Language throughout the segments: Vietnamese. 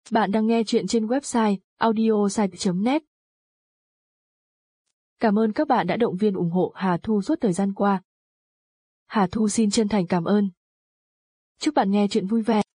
Bạn đang nghe chuyện trên website audiosite.net. Cảm ơn các bạn đã động viên ủng hộ Hà Thu suốt thời gian qua. Hà Thu xin chân thành cảm ơn. Chúc bạn nghe chuyện vui vẻ.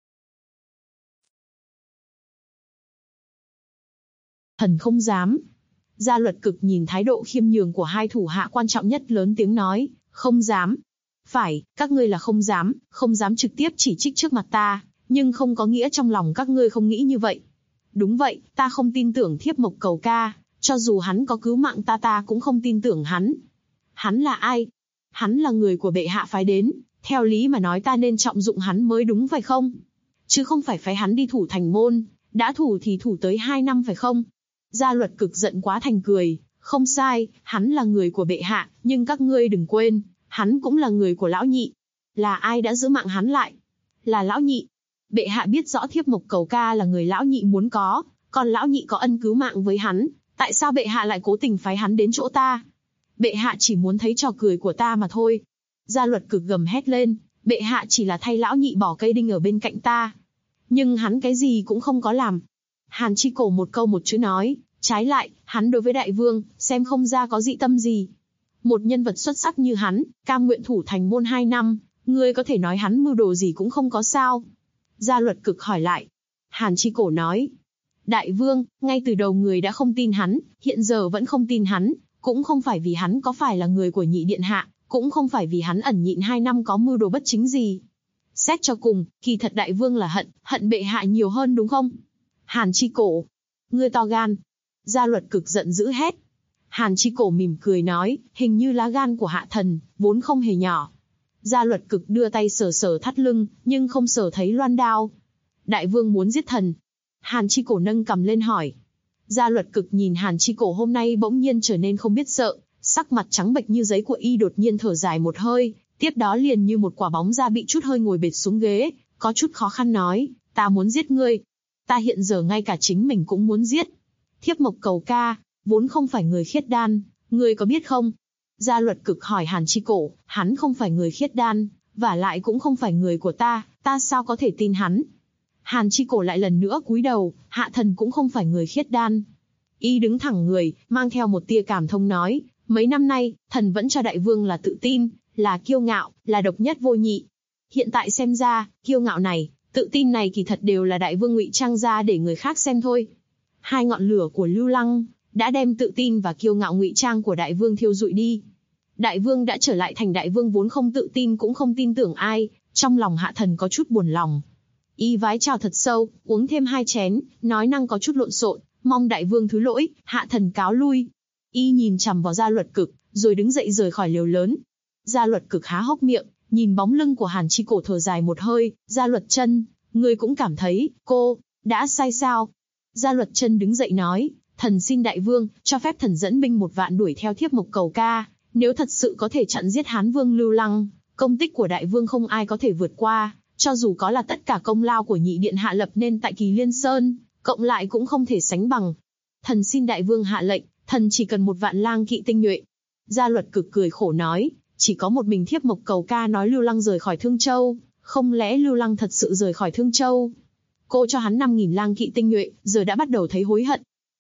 Thần không dám. Gia Luật Cực nhìn thái độ khiêm nhường của hai thủ hạ quan trọng nhất lớn tiếng nói, không dám. Phải, các ngươi là không dám trực tiếp chỉ trích trước mặt ta, nhưng không có nghĩa trong lòng các ngươi không nghĩ như vậy. Đúng vậy, ta không tin tưởng Thiếp Mộc Cầu Ca, cho dù hắn có cứu mạng ta cũng không tin tưởng hắn. Hắn là ai? Hắn là người của bệ hạ phái đến, theo lý mà nói ta nên trọng dụng hắn mới đúng phải không? Chứ không phải phái hắn đi thủ thành môn, đã thủ thì thủ tới 2 năm phải không? Gia Luật Cực giận quá thành cười, không sai, hắn là người của bệ hạ, nhưng các ngươi đừng quên, hắn cũng là người của lão nhị. Là ai đã giữ mạng hắn lại? Là lão nhị. Bệ hạ biết rõ Thiếp Mộc Cầu Ca là người lão nhị muốn có, còn lão nhị có ân cứu mạng với hắn, tại sao bệ hạ lại cố tình phái hắn đến chỗ ta? Bệ hạ chỉ muốn thấy trò cười của ta mà thôi. Gia Luật Cực gầm hét lên, bệ hạ chỉ là thay lão nhị bỏ cây đinh ở bên cạnh ta. Nhưng hắn cái gì cũng không có làm. Hàn Chi Cổ một câu một chữ nói, trái lại, hắn đối với đại vương, xem không ra có dị tâm gì. Một nhân vật xuất sắc như hắn, cam nguyện thủ thành môn 2 năm, ngươi có thể nói hắn mưu đồ gì cũng không có sao. Gia Luật Cực hỏi lại. Hàn Chi Cổ nói, đại vương, ngay từ đầu người đã không tin hắn, hiện giờ vẫn không tin hắn, cũng không phải vì hắn có phải là người của nhị điện hạ, cũng không phải vì hắn ẩn nhịn 2 năm có mưu đồ bất chính gì. Xét cho cùng, kỳ thật đại vương là hận bệ hạ nhiều hơn đúng không? Hàn Chi Cổ, ngươi to gan. Gia Luật Cực giận dữ hét. Hàn Chi Cổ mỉm cười nói, hình như lá gan của hạ thần, vốn không hề nhỏ. Gia Luật Cực đưa tay sờ thắt lưng, nhưng không sờ thấy loan đao. Đại vương muốn giết thần. Hàn Chi Cổ nâng cằm lên hỏi. Gia Luật Cực nhìn Hàn Chi Cổ hôm nay bỗng nhiên trở nên không biết sợ, sắc mặt trắng bệch như giấy của y đột nhiên thở dài một hơi, tiếp đó liền như một quả bóng ra bị chút hơi ngồi bệt xuống ghế, có chút khó khăn nói, ta muốn giết ngươi. Ta hiện giờ ngay cả chính mình cũng muốn giết. Thiếp Mộc Cầu Ca, vốn không phải người khiết đan, ngươi có biết không? Gia Luật Cực hỏi Hàn Chi Cổ, hắn không phải người khiết đan, và lại cũng không phải người của ta sao có thể tin hắn? Hàn Chi Cổ lại lần nữa cúi đầu, hạ thần cũng không phải người khiết đan. Y đứng thẳng người, mang theo một tia cảm thông nói, mấy năm nay, thần vẫn cho đại vương là tự tin, là kiêu ngạo, là độc nhất vô nhị. Hiện tại xem ra, kiêu ngạo này, tự tin này kỳ thật đều là đại vương ngụy trang ra để người khác xem thôi. Hai ngọn lửa của Lưu Lăng đã đem tự tin và kiêu ngạo ngụy trang của đại vương thiêu rụi đi. Đại vương đã trở lại thành đại vương vốn không tự tin cũng không tin tưởng ai, trong lòng hạ thần có chút buồn lòng. Y vái chào thật sâu, uống thêm 2 chén, nói năng có chút lộn xộn, mong đại vương thứ lỗi, hạ thần cáo lui. Y nhìn chằm vào Gia Luật Cực, rồi đứng dậy rời khỏi lều lớn. Gia Luật Cực há hốc miệng, nhìn bóng lưng của Hàn Chi Cổ thở dài một hơi, Gia Luật Chân, ngươi cũng cảm thấy, cô, đã sai sao? Gia Luật Chân đứng dậy nói, thần xin đại vương, cho phép thần dẫn binh 1 vạn đuổi theo Thiếp Mộc Cầu Ca, nếu thật sự có thể chặn giết Hán Vương Lưu Lăng, công tích của đại vương không ai có thể vượt qua, cho dù có là tất cả công lao của nhị điện hạ lập nên tại Kỳ Liên Sơn, cộng lại cũng không thể sánh bằng. Thần xin đại vương hạ lệnh, thần chỉ cần 1 vạn lang kỵ tinh nhuệ. Gia Luật Cực cười khổ nói, chỉ có một mình Thiếp Mộc Cầu Ca nói Lưu Lăng rời khỏi Thương Châu, không lẽ Lưu Lăng thật sự rời khỏi Thương Châu? Cô cho hắn 5.000 lang kỵ tinh nhuệ, giờ đã bắt đầu thấy hối hận.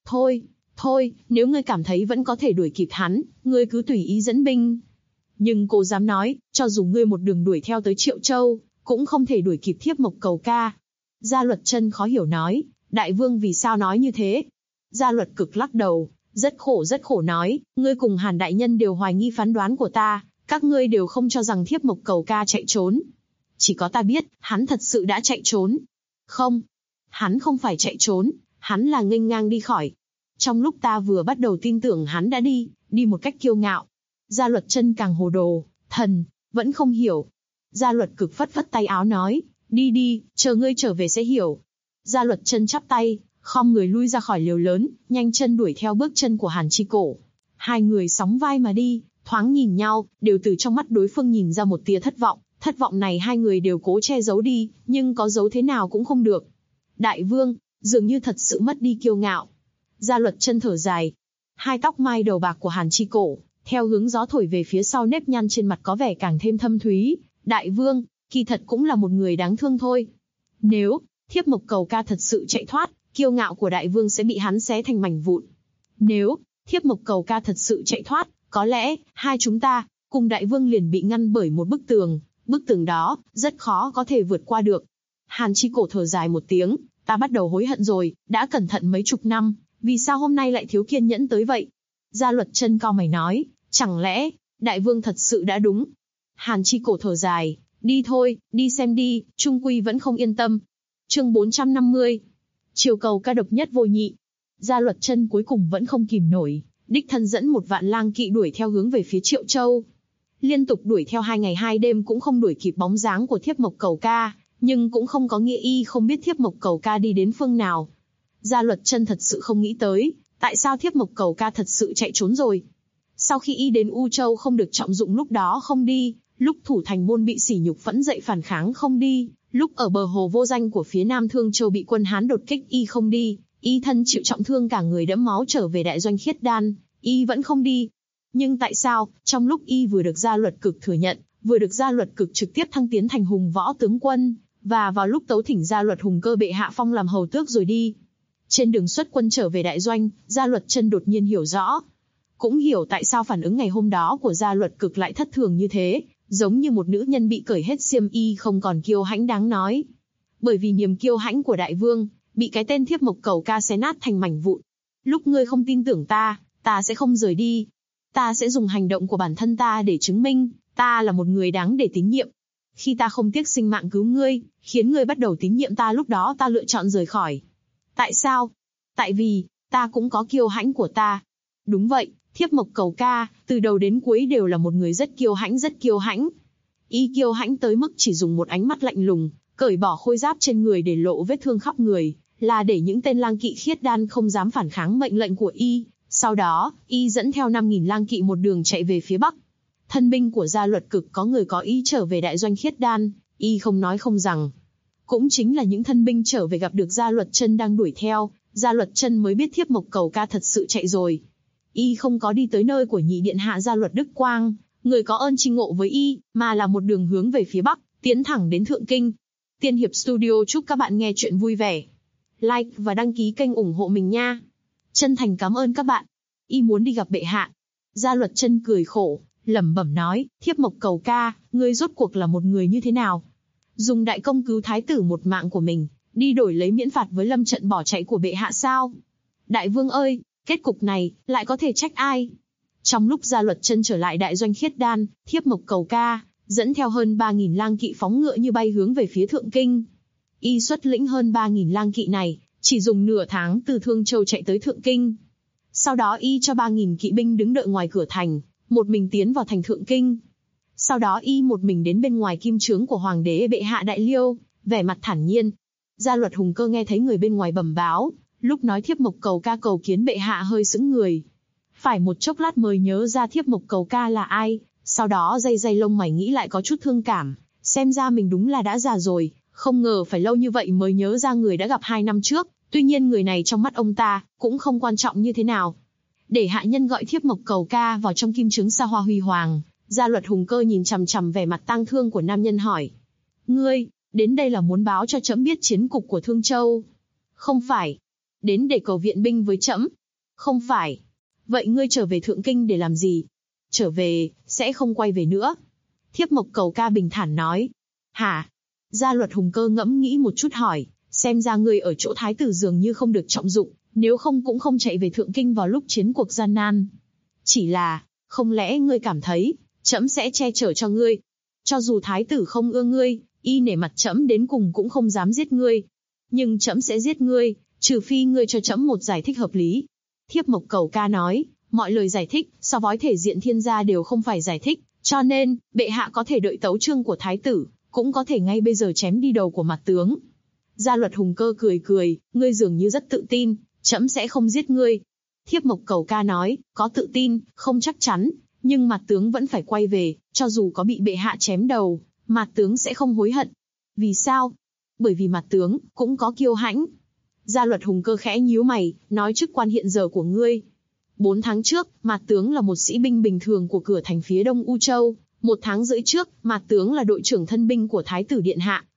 Thôi, nếu ngươi cảm thấy vẫn có thể đuổi kịp hắn, ngươi cứ tùy ý dẫn binh. Nhưng cô dám nói, cho dù ngươi một đường đuổi theo tới Triệu Châu, cũng không thể đuổi kịp Thiếp Mộc Cầu Ca. Gia Luật Chân khó hiểu nói, đại vương vì sao nói như thế? Gia Luật Cực lắc đầu, rất khổ nói, ngươi cùng Hàn đại nhân đều hoài nghi phán đoán của ta, các ngươi đều không cho rằng Thiếp Mộc Cầu Ca chạy trốn. Chỉ có ta biết, hắn thật sự đã chạy trốn. Không, hắn không phải chạy trốn, hắn là nghênh ngang đi khỏi. Trong lúc ta vừa bắt đầu tin tưởng hắn đã đi một cách kiêu ngạo. Gia Luật Chân càng hồ đồ, thần, vẫn không hiểu. Gia Luật Cực phất tay áo nói, đi, chờ ngươi trở về sẽ hiểu. Gia Luật Chân chắp tay, khom người lui ra khỏi lều lớn, nhanh chân đuổi theo bước chân của Hàn Chi Cổ. Hai người sóng vai mà đi, thoáng nhìn nhau, đều từ trong mắt đối phương nhìn ra một tia thất vọng. Thất vọng này hai người đều cố che giấu đi, nhưng có giấu thế nào cũng không được. Đại vương, dường như thật sự mất đi kiêu ngạo. Gia Luật Chân thở dài. Hai tóc mai đầu bạc của Hàn Chi Cổ, theo hướng gió thổi về phía sau nếp nhăn trên mặt có vẻ càng thêm thâm thúy. Đại vương, kỳ thật cũng là một người đáng thương thôi. Thiếp Mộc Cầu Ca thật sự chạy thoát, kiêu ngạo của đại vương sẽ bị hắn xé thành mảnh vụn. Nếu Thiếp Mộc Cầu Ca thật sự chạy thoát, có lẽ hai chúng ta cùng đại vương liền bị ngăn bởi một bức tường đó rất khó có thể vượt qua được. Hàn Chi Cổ thở dài một tiếng, ta bắt đầu hối hận rồi, đã cẩn thận mấy chục năm, vì sao hôm nay lại thiếu kiên nhẫn tới vậy? Gia Luật Chân cau mày nói, chẳng lẽ đại vương thật sự đã đúng? Hàn Chi Cổ thở dài, đi thôi, đi xem đi, trung quy vẫn không yên tâm. Chương 450. Triều cầu ca độc nhất vô nhị. Gia Luật Chân cuối cùng vẫn không kìm nổi, đích thân dẫn 1 vạn lang kỵ đuổi theo hướng về phía Triệu Châu. Liên tục đuổi theo 2 ngày 2 đêm cũng không đuổi kịp bóng dáng của Thiếp Mộc Cầu Ca, nhưng cũng không có nghĩa y không biết Thiếp Mộc Cầu Ca đi đến phương nào. Gia Luật Chân thật sự không nghĩ tới, tại sao Thiếp Mộc Cầu Ca thật sự chạy trốn rồi. Sau khi y đến U Châu không được trọng dụng lúc đó không đi, lúc thủ thành môn bị sỉ nhục phẫn dậy phản kháng không đi, lúc ở bờ hồ vô danh của phía Nam Thương Châu bị quân Hán đột kích y không đi, y thân chịu trọng thương cả người đẫm máu trở về đại doanh Khiết Đan, y vẫn không đi. Nhưng tại sao, trong lúc y vừa được Gia Luật Cực thừa nhận, vừa được Gia Luật Cực trực tiếp thăng tiến thành hùng võ tướng quân, và vào lúc tấu thỉnh Gia Luật Hùng Cơ bệ hạ phong làm hầu tước rồi đi. Trên đường xuất quân trở về đại doanh, Gia Luật Chân đột nhiên hiểu rõ. Cũng hiểu tại sao phản ứng ngày hôm đó của Gia Luật Cực lại thất thường như thế, giống như một nữ nhân bị cởi hết xiêm y không còn kiêu hãnh đáng nói. Bởi vì niềm kiêu hãnh của đại vương, bị cái tên Thiếp Mộc Cầu Ca xé nát thành mảnh vụn. Lúc ngươi không tin tưởng ta, ta sẽ không rời đi. Ta sẽ dùng hành động của bản thân ta để chứng minh, ta là một người đáng để tín nhiệm. Khi ta không tiếc sinh mạng cứu ngươi, khiến ngươi bắt đầu tín nhiệm ta, lúc đó ta lựa chọn rời khỏi. Tại sao? Tại vì, ta cũng có kiêu hãnh của ta. Đúng vậy, Thiếp Mộc Cầu Ca, từ đầu đến cuối đều là một người rất kiêu hãnh. Y kiêu hãnh tới mức chỉ dùng một ánh mắt lạnh lùng, cởi bỏ khôi giáp trên người để lộ vết thương khắp người, là để những tên lang kỵ Khiết Đan không dám phản kháng mệnh lệnh của y. Sau đó, y dẫn theo 5.000 lang kỵ một đường chạy về phía bắc. Thân binh của Gia Luật Cực có người có ý trở về đại doanh Khiết Đan, y không nói không rằng. Cũng chính là những thân binh trở về gặp được Gia Luật Chân đang đuổi theo, Gia Luật Chân mới biết Thiếp Mộc Cầu Ca thật sự chạy rồi. Y không có đi tới nơi của nhị điện hạ Gia Luật Đức Quang, người có ơn chi ngộ với y, mà là một đường hướng về phía bắc, tiến thẳng đến Thượng Kinh. Tiên Hiệp Studio chúc các bạn nghe chuyện vui vẻ. Like và đăng ký kênh ủng hộ mình nha. Chân thành cảm ơn các bạn. Y muốn đi gặp bệ hạ. Gia Luật Chân cười khổ, lẩm bẩm nói, Thiếp Mộc Cầu Ca, ngươi rốt cuộc là một người như thế nào? Dùng đại công cứu thái tử một mạng của mình, đi đổi lấy miễn phạt với lâm trận bỏ chạy của bệ hạ sao? Đại vương ơi, kết cục này, lại có thể trách ai? Trong lúc Gia Luật Chân trở lại đại doanh Khiết Đan, Thiếp Mộc Cầu Ca dẫn theo hơn 3.000 lang kỵ phóng ngựa như bay hướng về phía Thượng Kinh. Y xuất lĩnh hơn 3.000 lang kỵ này, chỉ dùng nửa tháng từ Thương Châu chạy tới Thượng Kinh. Sau đó y cho 3.000 kỵ binh đứng đợi ngoài cửa thành, một mình tiến vào thành Thượng Kinh. Sau đó y một mình đến bên ngoài kim trướng của Hoàng đế bệ hạ Đại Liêu, vẻ mặt thản nhiên. Gia Luật Hùng Cơ nghe thấy người bên ngoài bẩm báo, lúc nói Thiếp Mộc Cầu Ca cầu kiến bệ hạ hơi sững người. Phải một chốc lát mới nhớ ra Thiếp Mộc Cầu Ca là ai, sau đó day lông mày nghĩ lại có chút thương cảm, xem ra mình đúng là đã già rồi, không ngờ phải lâu như vậy mới nhớ ra người đã gặp 2 năm trước, tuy nhiên người này trong mắt ông ta, cũng không quan trọng như thế nào. Để hạ nhân gọi Thiếp Mộc Cầu Ca vào trong kim trướng xa hoa huy hoàng, Gia Luật Hùng Cơ nhìn chằm chằm vẻ mặt tang thương của nam nhân hỏi. Ngươi, đến đây là muốn báo cho trẫm biết chiến cục của Thương Châu? Không phải. Đến để cầu viện binh với trẫm? Không phải. Vậy ngươi trở về Thượng Kinh để làm gì? Trở về, sẽ không quay về nữa. Thiếp Mộc Cầu Ca bình thản nói. Hả? Gia Luật Hùng Cơ ngẫm nghĩ một chút hỏi, xem ra ngươi ở chỗ thái tử dường như không được trọng dụng, nếu không cũng không chạy về Thượng Kinh vào lúc chiến cuộc gian nan. Chỉ là, không lẽ ngươi cảm thấy, trẫm sẽ che chở cho ngươi? Cho dù thái tử không ưa ngươi, y nể mặt trẫm đến cùng cũng không dám giết ngươi. Nhưng trẫm sẽ giết ngươi, trừ phi ngươi cho trẫm một giải thích hợp lý. Thiếp Mộc Cầu Ca nói, mọi lời giải thích, so với thể diện thiên gia đều không phải giải thích, cho nên, bệ hạ có thể đợi tấu chương của thái tử, cũng có thể ngay bây giờ chém đi đầu của mặt tướng. Gia Luật Hùng Cơ cười, ngươi dường như rất tự tin, trẫm sẽ không giết ngươi. Thiếp Mộc Cầu Ca nói, có tự tin, không chắc chắn, nhưng mặt tướng vẫn phải quay về, cho dù có bị bệ hạ chém đầu, mặt tướng sẽ không hối hận. Vì sao? Bởi vì mặt tướng cũng có kiêu hãnh. Gia Luật Hùng Cơ khẽ nhíu mày, nói chức quan hiện giờ của ngươi. 4 tháng trước, mặt tướng là một sĩ binh bình thường của cửa thành phía đông U Châu. 1 tháng rưỡi trước, mặt tướng là đội trưởng thân binh của Thái tử Điện Hạ.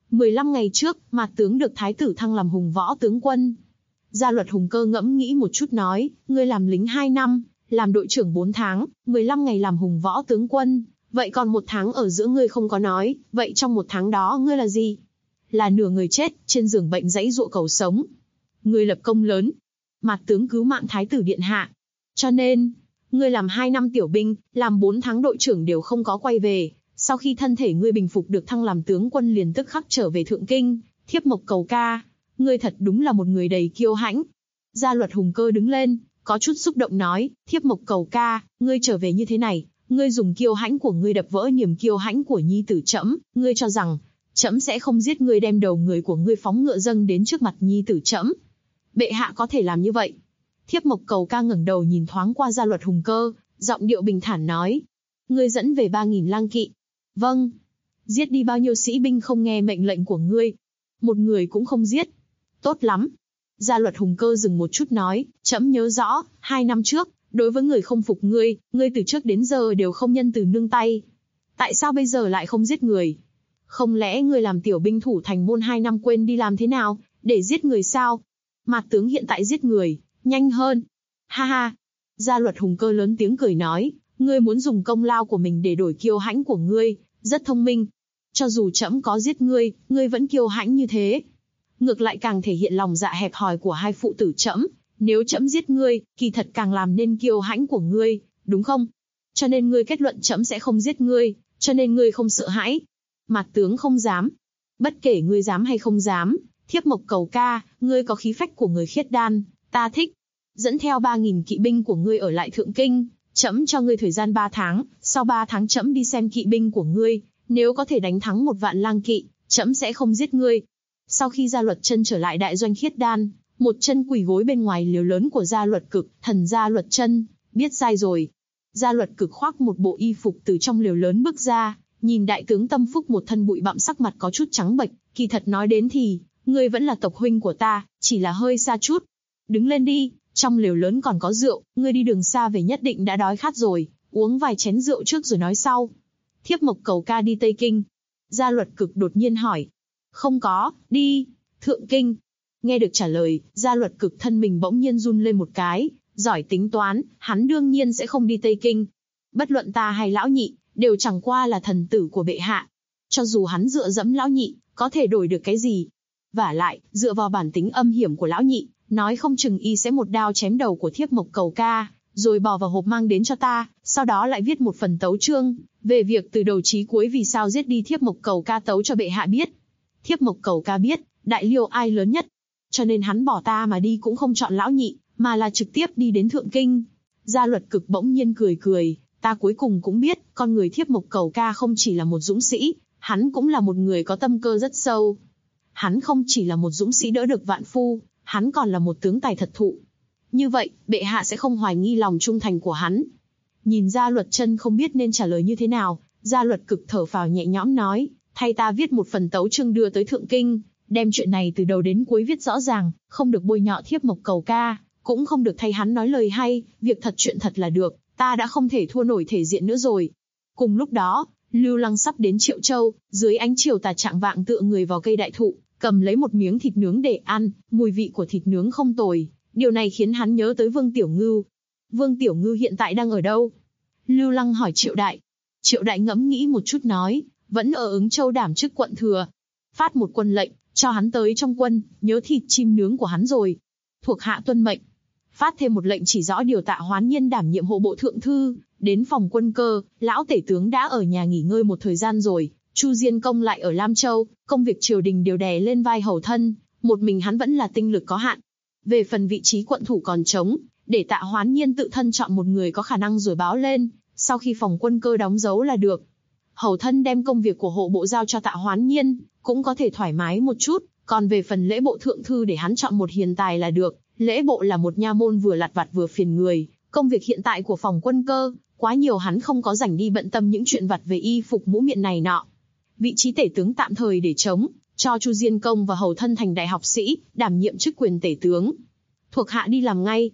15 ngày trước, Mạt tướng được thái tử thăng làm hùng võ tướng quân. Gia Luật Hùng Cơ ngẫm nghĩ một chút nói, ngươi làm lính 2 năm, làm đội trưởng 4 tháng, 15 ngày làm hùng võ tướng quân, vậy còn 1 tháng ở giữa ngươi không có nói, vậy trong 1 tháng đó ngươi là gì? Là nửa người chết, trên giường bệnh giãy giụa cầu sống. Ngươi lập công lớn, Mạt tướng cứu mạng thái tử điện hạ. Cho nên, ngươi làm 2 năm tiểu binh, làm 4 tháng đội trưởng đều không có quay về. Sau khi thân thể ngươi bình phục được thăng làm tướng quân liền tức khắc trở về Thượng Kinh, thiếp mộc cầu ca. Ngươi thật đúng là một người đầy kiêu hãnh. Gia Luật Hùng Cơ đứng lên, có chút xúc động nói, thiếp mộc cầu ca, ngươi trở về như thế này, ngươi dùng kiêu hãnh của ngươi đập vỡ niềm kiêu hãnh của nhi tử trẫm, ngươi cho rằng, trẫm sẽ không giết ngươi đem đầu người của ngươi phóng ngựa dâng đến trước mặt nhi tử trẫm. Bệ hạ có thể làm như vậy. Thiếp mộc cầu ca ngẩng đầu nhìn thoáng qua Gia Luật Hùng Cơ, giọng điệu bình thản nói, ngươi dẫn về 3.000 lang kỵ. Vâng. Giết đi bao nhiêu sĩ binh không nghe mệnh lệnh của ngươi? Một người cũng không giết. Tốt lắm. Gia Luật Hùng Cơ dừng một chút nói, trẫm nhớ rõ, 2 năm trước, đối với người không phục ngươi từ trước đến giờ đều không nhân từ nương tay. Tại sao bây giờ lại không giết người? Không lẽ ngươi làm tiểu binh thủ thành môn 2 năm quên đi làm thế nào, để giết người sao? Mạt tướng hiện tại giết người, nhanh hơn. Ha ha. Gia Luật Hùng Cơ lớn tiếng cười nói, ngươi muốn dùng công lao của mình để đổi kiêu hãnh của ngươi, rất thông minh. Cho dù trẫm có giết ngươi vẫn kiêu hãnh như thế. Ngược lại càng thể hiện lòng dạ hẹp hòi của hai phụ tử trẫm. Nếu trẫm giết ngươi, kỳ thật càng làm nên kiêu hãnh của ngươi, đúng không? Cho nên ngươi kết luận trẫm sẽ không giết ngươi, cho nên ngươi không sợ hãi. Mạt tướng không dám. Bất kể ngươi dám hay không dám, thiếp mộc cầu ca, ngươi có khí phách của người khiết đan, ta thích. Dẫn theo 3.000 kỵ binh của ngươi ở lại Thượng Kinh, trẫm cho ngươi thời gian 3 tháng, sau 3 tháng trẫm đi xem kỵ binh của ngươi, nếu có thể đánh thắng 1 vạn lang kỵ, trẫm sẽ không giết ngươi. Sau khi Gia Luật Chân trở lại đại doanh khiết đan, một chân quỳ gối bên ngoài liều lớn của Gia Luật Cực, thần Gia Luật Chân, biết sai rồi. Gia Luật Cực khoác một bộ y phục từ trong liều lớn bước ra, nhìn đại tướng Tâm Phúc một thân bụi bặm sắc mặt có chút trắng bệch, kỳ thật nói đến thì, ngươi vẫn là tộc huynh của ta, chỉ là hơi xa chút. Đứng lên đi, trong liều lớn còn có rượu, ngươi đi đường xa về nhất định đã đói khát rồi, uống vài chén rượu trước rồi nói sau. Thiếp mộc cầu ca đi Tây Kinh. Gia Luật Cực đột nhiên hỏi. Không có, đi, Thượng Kinh. Nghe được trả lời, Gia Luật Cực thân mình bỗng nhiên run lên một cái, giỏi tính toán, hắn đương nhiên sẽ không đi Tây Kinh. Bất luận ta hay lão nhị, đều chẳng qua là thần tử của bệ hạ. Cho dù hắn dựa dẫm lão nhị, có thể đổi được cái gì? Vả lại, dựa vào bản tính âm hiểm của lão nhị, nói không chừng y sẽ một đao chém đầu của thiếp mộc cầu ca, rồi bỏ vào hộp mang đến cho ta, sau đó lại viết một phần tấu chương, về việc từ đầu chí cuối vì sao giết đi thiếp mộc cầu ca tấu cho bệ hạ biết. Thiếp mộc cầu ca biết, đại liêu ai lớn nhất, cho nên hắn bỏ ta mà đi cũng không chọn lão nhị, mà là trực tiếp đi đến Thượng Kinh. Gia Luật Cực bỗng nhiên cười cười, ta cuối cùng cũng biết, con người thiếp mộc cầu ca không chỉ là một dũng sĩ, hắn cũng là một người có tâm cơ rất sâu. Hắn không chỉ là một dũng sĩ đỡ được vạn phu, hắn còn là một tướng tài thật thụ. Như vậy, bệ hạ sẽ không hoài nghi lòng trung thành của hắn. Nhìn Gia Luật Chân không biết nên trả lời như thế nào, Gia Luật Cực thở phào nhẹ nhõm nói, thay ta viết một phần tấu chương đưa tới Thượng Kinh, đem chuyện này từ đầu đến cuối viết rõ ràng, không được bôi nhọ thiếp mộc cầu ca, cũng không được thay hắn nói lời hay, việc thật chuyện thật là được, ta đã không thể thua nổi thể diện nữa rồi. Cùng lúc đó, Lưu Lăng sắp đến Triệu Châu, dưới ánh chiều tà chạng vạng tựa người vào cây đại thụ, cầm lấy một miếng thịt nướng để ăn, mùi vị của thịt nướng không tồi. Điều này khiến hắn nhớ tới Vương Tiểu Ngưu. Vương Tiểu Ngưu hiện tại đang ở đâu? Lưu Lăng hỏi Triệu Đại. Triệu Đại ngẫm nghĩ một chút nói, vẫn ở Ứng Châu đảm chức quận thừa. Phát một quân lệnh, cho hắn tới trong quân, nhớ thịt chim nướng của hắn rồi. Thuộc hạ tuân mệnh. Phát thêm một lệnh chỉ rõ điều Tạ Hoán Nhiên đảm nhiệm hộ bộ thượng thư, đến phòng quân cơ, lão tể tướng đã ở nhà nghỉ ngơi một thời gian rồi. Chu Diên Công lại ở Lam Châu, công việc triều đình đều đè lên vai hầu thân, một mình hắn vẫn là tinh lực có hạn. Về phần vị trí quận thủ còn trống, để Tạ Hoán Nhiên tự thân chọn một người có khả năng rồi báo lên, sau khi phòng quân cơ đóng dấu là được. Hầu thân đem công việc của hộ bộ giao cho Tạ Hoán Nhiên, cũng có thể thoải mái một chút, còn về phần lễ bộ thượng thư để hắn chọn một hiền tài là được. Lễ bộ là một nha môn vừa lặt vặt vừa phiền người, công việc hiện tại của phòng quân cơ, quá nhiều hắn không có rảnh đi bận tâm những chuyện vặt về y phục mũ miệng này nọ. Vị trí tể tướng tạm thời để trống, cho Chu Diên Công và hầu thân thành đại học sĩ, đảm nhiệm chức quyền tể tướng. Thuộc hạ đi làm ngay.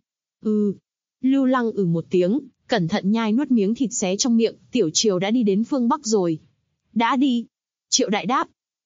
Lưu Lăng một tiếng, cẩn thận nhai nuốt miếng thịt xé trong miệng, tiểu triều đã đi đến phương Bắc rồi. Đã đi. Triệu Đại đáp.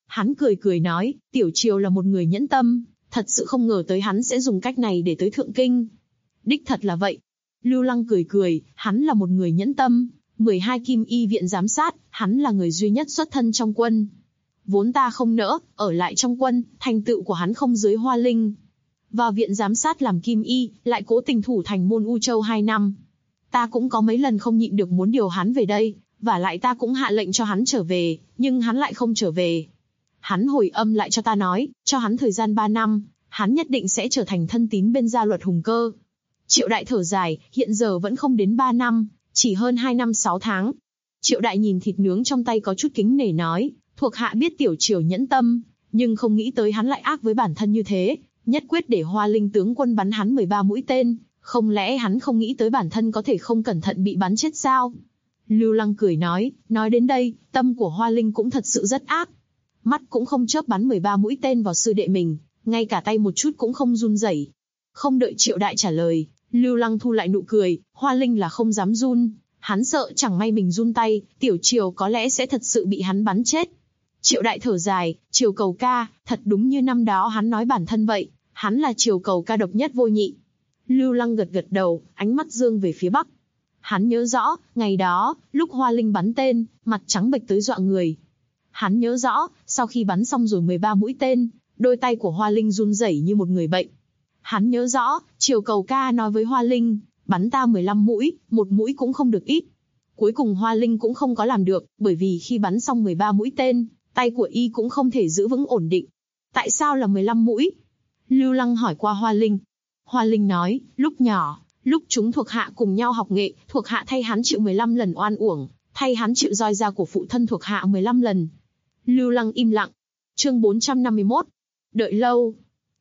Hắn cười cười nói, Tiểu Triều là một người nhẫn tâm, thật sự không ngờ tới hắn sẽ dùng cách này để tới Thượng Kinh. Đích thật là vậy. Lưu Lăng cười cười, hắn là một người nhẫn tâm, 12 kim y viện giám sát, hắn là người duy nhất xuất thân trong quân. Vốn ta không nỡ, ở lại trong quân, thành tựu của hắn không dưới Hoa Linh. Vào viện giám sát làm kim y, lại cố tình thủ thành môn U Châu 2 năm. Ta cũng có mấy lần không nhịn được muốn điều hắn về đây, và lại ta cũng hạ lệnh cho hắn trở về, nhưng hắn lại không trở về. Hắn hồi âm lại cho ta nói, cho hắn thời gian 3 năm, hắn nhất định sẽ trở thành thân tín bên gia luật Hùng Cơ. Triệu Đại thở dài, hiện giờ vẫn không đến 3 năm, chỉ hơn 2 năm 6 tháng. Triệu Đại nhìn thịt nướng trong tay có chút kính nể nói, thuộc hạ biết Tiểu Triều nhẫn tâm, nhưng không nghĩ tới hắn lại ác với bản thân như thế, nhất quyết để Hoa Linh tướng quân bắn hắn 13 mũi tên, không lẽ hắn không nghĩ tới bản thân có thể không cẩn thận bị bắn chết sao? Lưu Lăng cười nói đến đây, tâm của Hoa Linh cũng thật sự rất ác. Mắt cũng không chớp bắn 13 mũi tên vào sư đệ mình, ngay cả tay một chút cũng không run rẩy. Không đợi Triệu Đại trả lời, Lưu Lăng thu lại nụ cười, Hoa Linh là không dám run, hắn sợ chẳng may mình run tay, Tiểu Triều có lẽ sẽ thật sự bị hắn bắn chết. Triệu Đại thở dài, Triều Cầu ca, thật đúng như năm đó hắn nói bản thân vậy, hắn là Triều Cầu ca độc nhất vô nhị. Lưu Lăng gật gật đầu, ánh mắt dương về phía bắc. Hắn nhớ rõ, ngày đó, lúc Hoa Linh bắn tên, mặt trắng bệch tới dọa người. Hắn nhớ rõ, sau khi bắn xong rồi 13 mũi tên, đôi tay của Hoa Linh run rẩy như một người bệnh. Hắn nhớ rõ, Triều Cầu ca nói với Hoa Linh, bắn ta 15 mũi, một mũi cũng không được ít. Cuối cùng Hoa Linh cũng không có làm được, bởi vì khi bắn xong 13 mũi tên, tay của y cũng không thể giữ vững ổn định. Tại sao là 15 mũi? Lưu Lăng hỏi qua Hoa Linh. Hoa Linh nói, lúc nhỏ, lúc chúng thuộc hạ cùng nhau học nghệ, thuộc hạ thay hắn chịu 15 lần oan uổng, thay hắn chịu roi da của phụ thân thuộc hạ 15 lần. Lưu Lăng im lặng. Chương 451. Đợi lâu.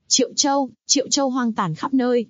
Triệu Châu hoang tàn khắp nơi.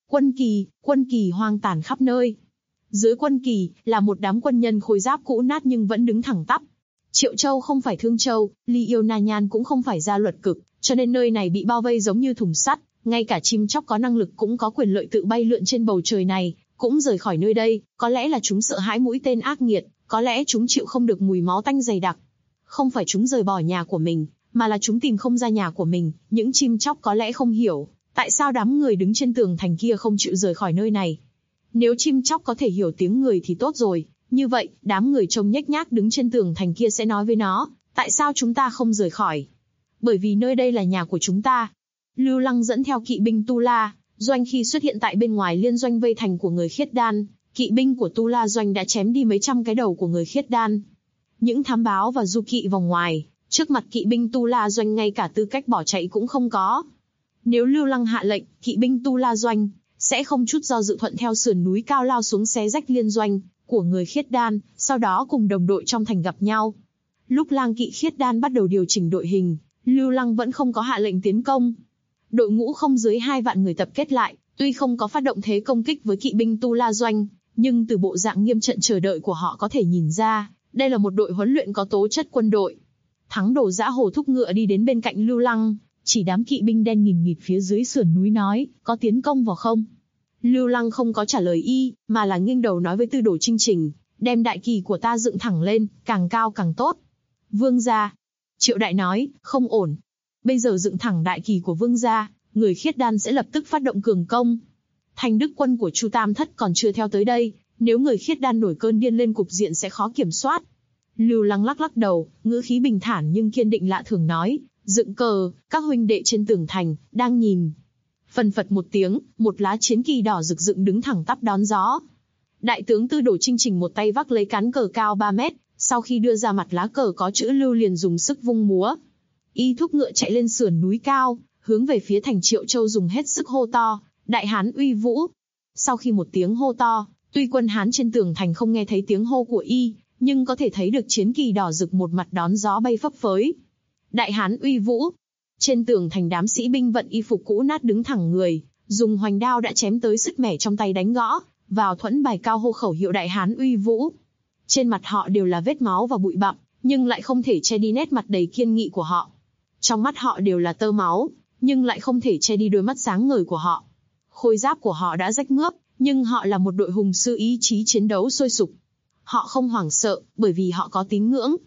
Quân kỳ hoang tàn khắp nơi. Dưới quân kỳ, là một đám quân nhân khôi giáp cũ nát nhưng vẫn đứng thẳng tắp. Triệu Châu không phải Thương Châu, Ly Yêu Na Nhan cũng không phải Gia Luật Cực, cho nên nơi này bị bao vây giống như thùng sắt, ngay cả chim chóc có năng lực cũng có quyền lợi tự bay lượn trên bầu trời này, cũng rời khỏi nơi đây, có lẽ là chúng sợ hãi mũi tên ác nghiệt, có lẽ chúng chịu không được mùi máu tanh dày đặc. Không phải chúng rời bỏ nhà của mình, mà là chúng tìm không ra nhà của mình, những chim chóc có lẽ không hiểu, tại sao đám người đứng trên tường thành kia không chịu rời khỏi nơi này. Nếu chim chóc có thể hiểu tiếng người thì tốt rồi, như vậy, đám người trông nhếch nhác đứng trên tường thành kia sẽ nói với nó, tại sao chúng ta không rời khỏi? Bởi vì nơi đây là nhà của chúng ta. Lưu Lăng dẫn theo kỵ binh Tu La, doanh khi xuất hiện tại bên ngoài liên doanh vây thành của người Khiết Đan, kỵ binh của Tu La doanh đã chém đi mấy trăm cái đầu của người Khiết Đan. Những thám báo và du kỵ vòng ngoài, trước mặt kỵ binh Tu La doanh ngay cả tư cách bỏ chạy cũng không có. Nếu Lưu Lăng hạ lệnh, kỵ binh Tu La doanh sẽ không chút do dự thuận theo sườn núi cao lao xuống xé rách liên doanh của người Khiết Đan, sau đó cùng đồng đội trong thành gặp nhau. Lúc lang kỵ Khiết Đan bắt đầu điều chỉnh đội hình, Lưu Lăng vẫn không có hạ lệnh tiến công. Đội ngũ không dưới 2 vạn người tập kết lại, tuy không có phát động thế công kích với kỵ binh Tu La doanh, nhưng từ bộ dạng nghiêm trận chờ đợi của họ có thể nhìn ra, đây là một đội huấn luyện có tố chất quân đội. Thắng Đồ Dã Hồ thúc ngựa đi đến bên cạnh Lưu Lăng, chỉ đám kỵ binh đen nghìn nghịt phía dưới sườn núi nói, có tiến công vào không? Lưu Lăng không có trả lời y, mà là nghiêng đầu nói với Tư Đồ Trinh Trình, đem đại kỳ của ta dựng thẳng lên, càng cao càng tốt. Vương gia. Triệu Đại nói, không ổn. Bây giờ dựng thẳng đại kỳ của vương gia, người Khiết Đan sẽ lập tức phát động cường công. Thành Đức quân của Chu Tam Thất còn chưa theo tới đây, nếu người Khiết Đan nổi cơn điên lên cục diện sẽ khó kiểm soát. Lưu Lăng lắc lắc đầu, ngữ khí bình thản nhưng kiên định lạ thường nói, dựng cờ, các huynh đệ trên tường thành, đang nhìn. Phần phật một tiếng, một lá chiến kỳ đỏ rực dựng đứng thẳng tắp đón gió. Đại tướng Tư Đồ Trinh Trình một tay vác lấy cán cờ cao 3 mét, sau khi đưa ra mặt lá cờ có chữ Lưu liền dùng sức vung múa. Y thúc ngựa chạy lên sườn núi cao, hướng về phía thành Triệu Châu dùng hết sức hô to, đại hán uy vũ. Sau khi một tiếng hô to, tuy quân Hán trên tường thành không nghe thấy tiếng hô của y, nhưng có thể thấy được chiến kỳ đỏ rực một mặt đón gió bay phấp phới. Đại hán uy vũ. Trên tường thành đám sĩ binh vận y phục cũ nát đứng thẳng người, dùng hoành đao đã chém tới sứt mẻ trong tay đánh gõ, vào thuẫn bài cao hô khẩu hiệu đại hán uy vũ. Trên mặt họ đều là vết máu và bụi bặm, nhưng lại không thể che đi nét mặt đầy kiên nghị của họ. Trong mắt họ đều là tơ máu, nhưng lại không thể che đi đôi mắt sáng ngời của họ. Khôi giáp của họ đã rách mướp, nhưng họ là một đội hùng sư ý chí chiến đấu sôi sục. Họ không hoảng sợ, bởi vì họ có tín ngưỡng.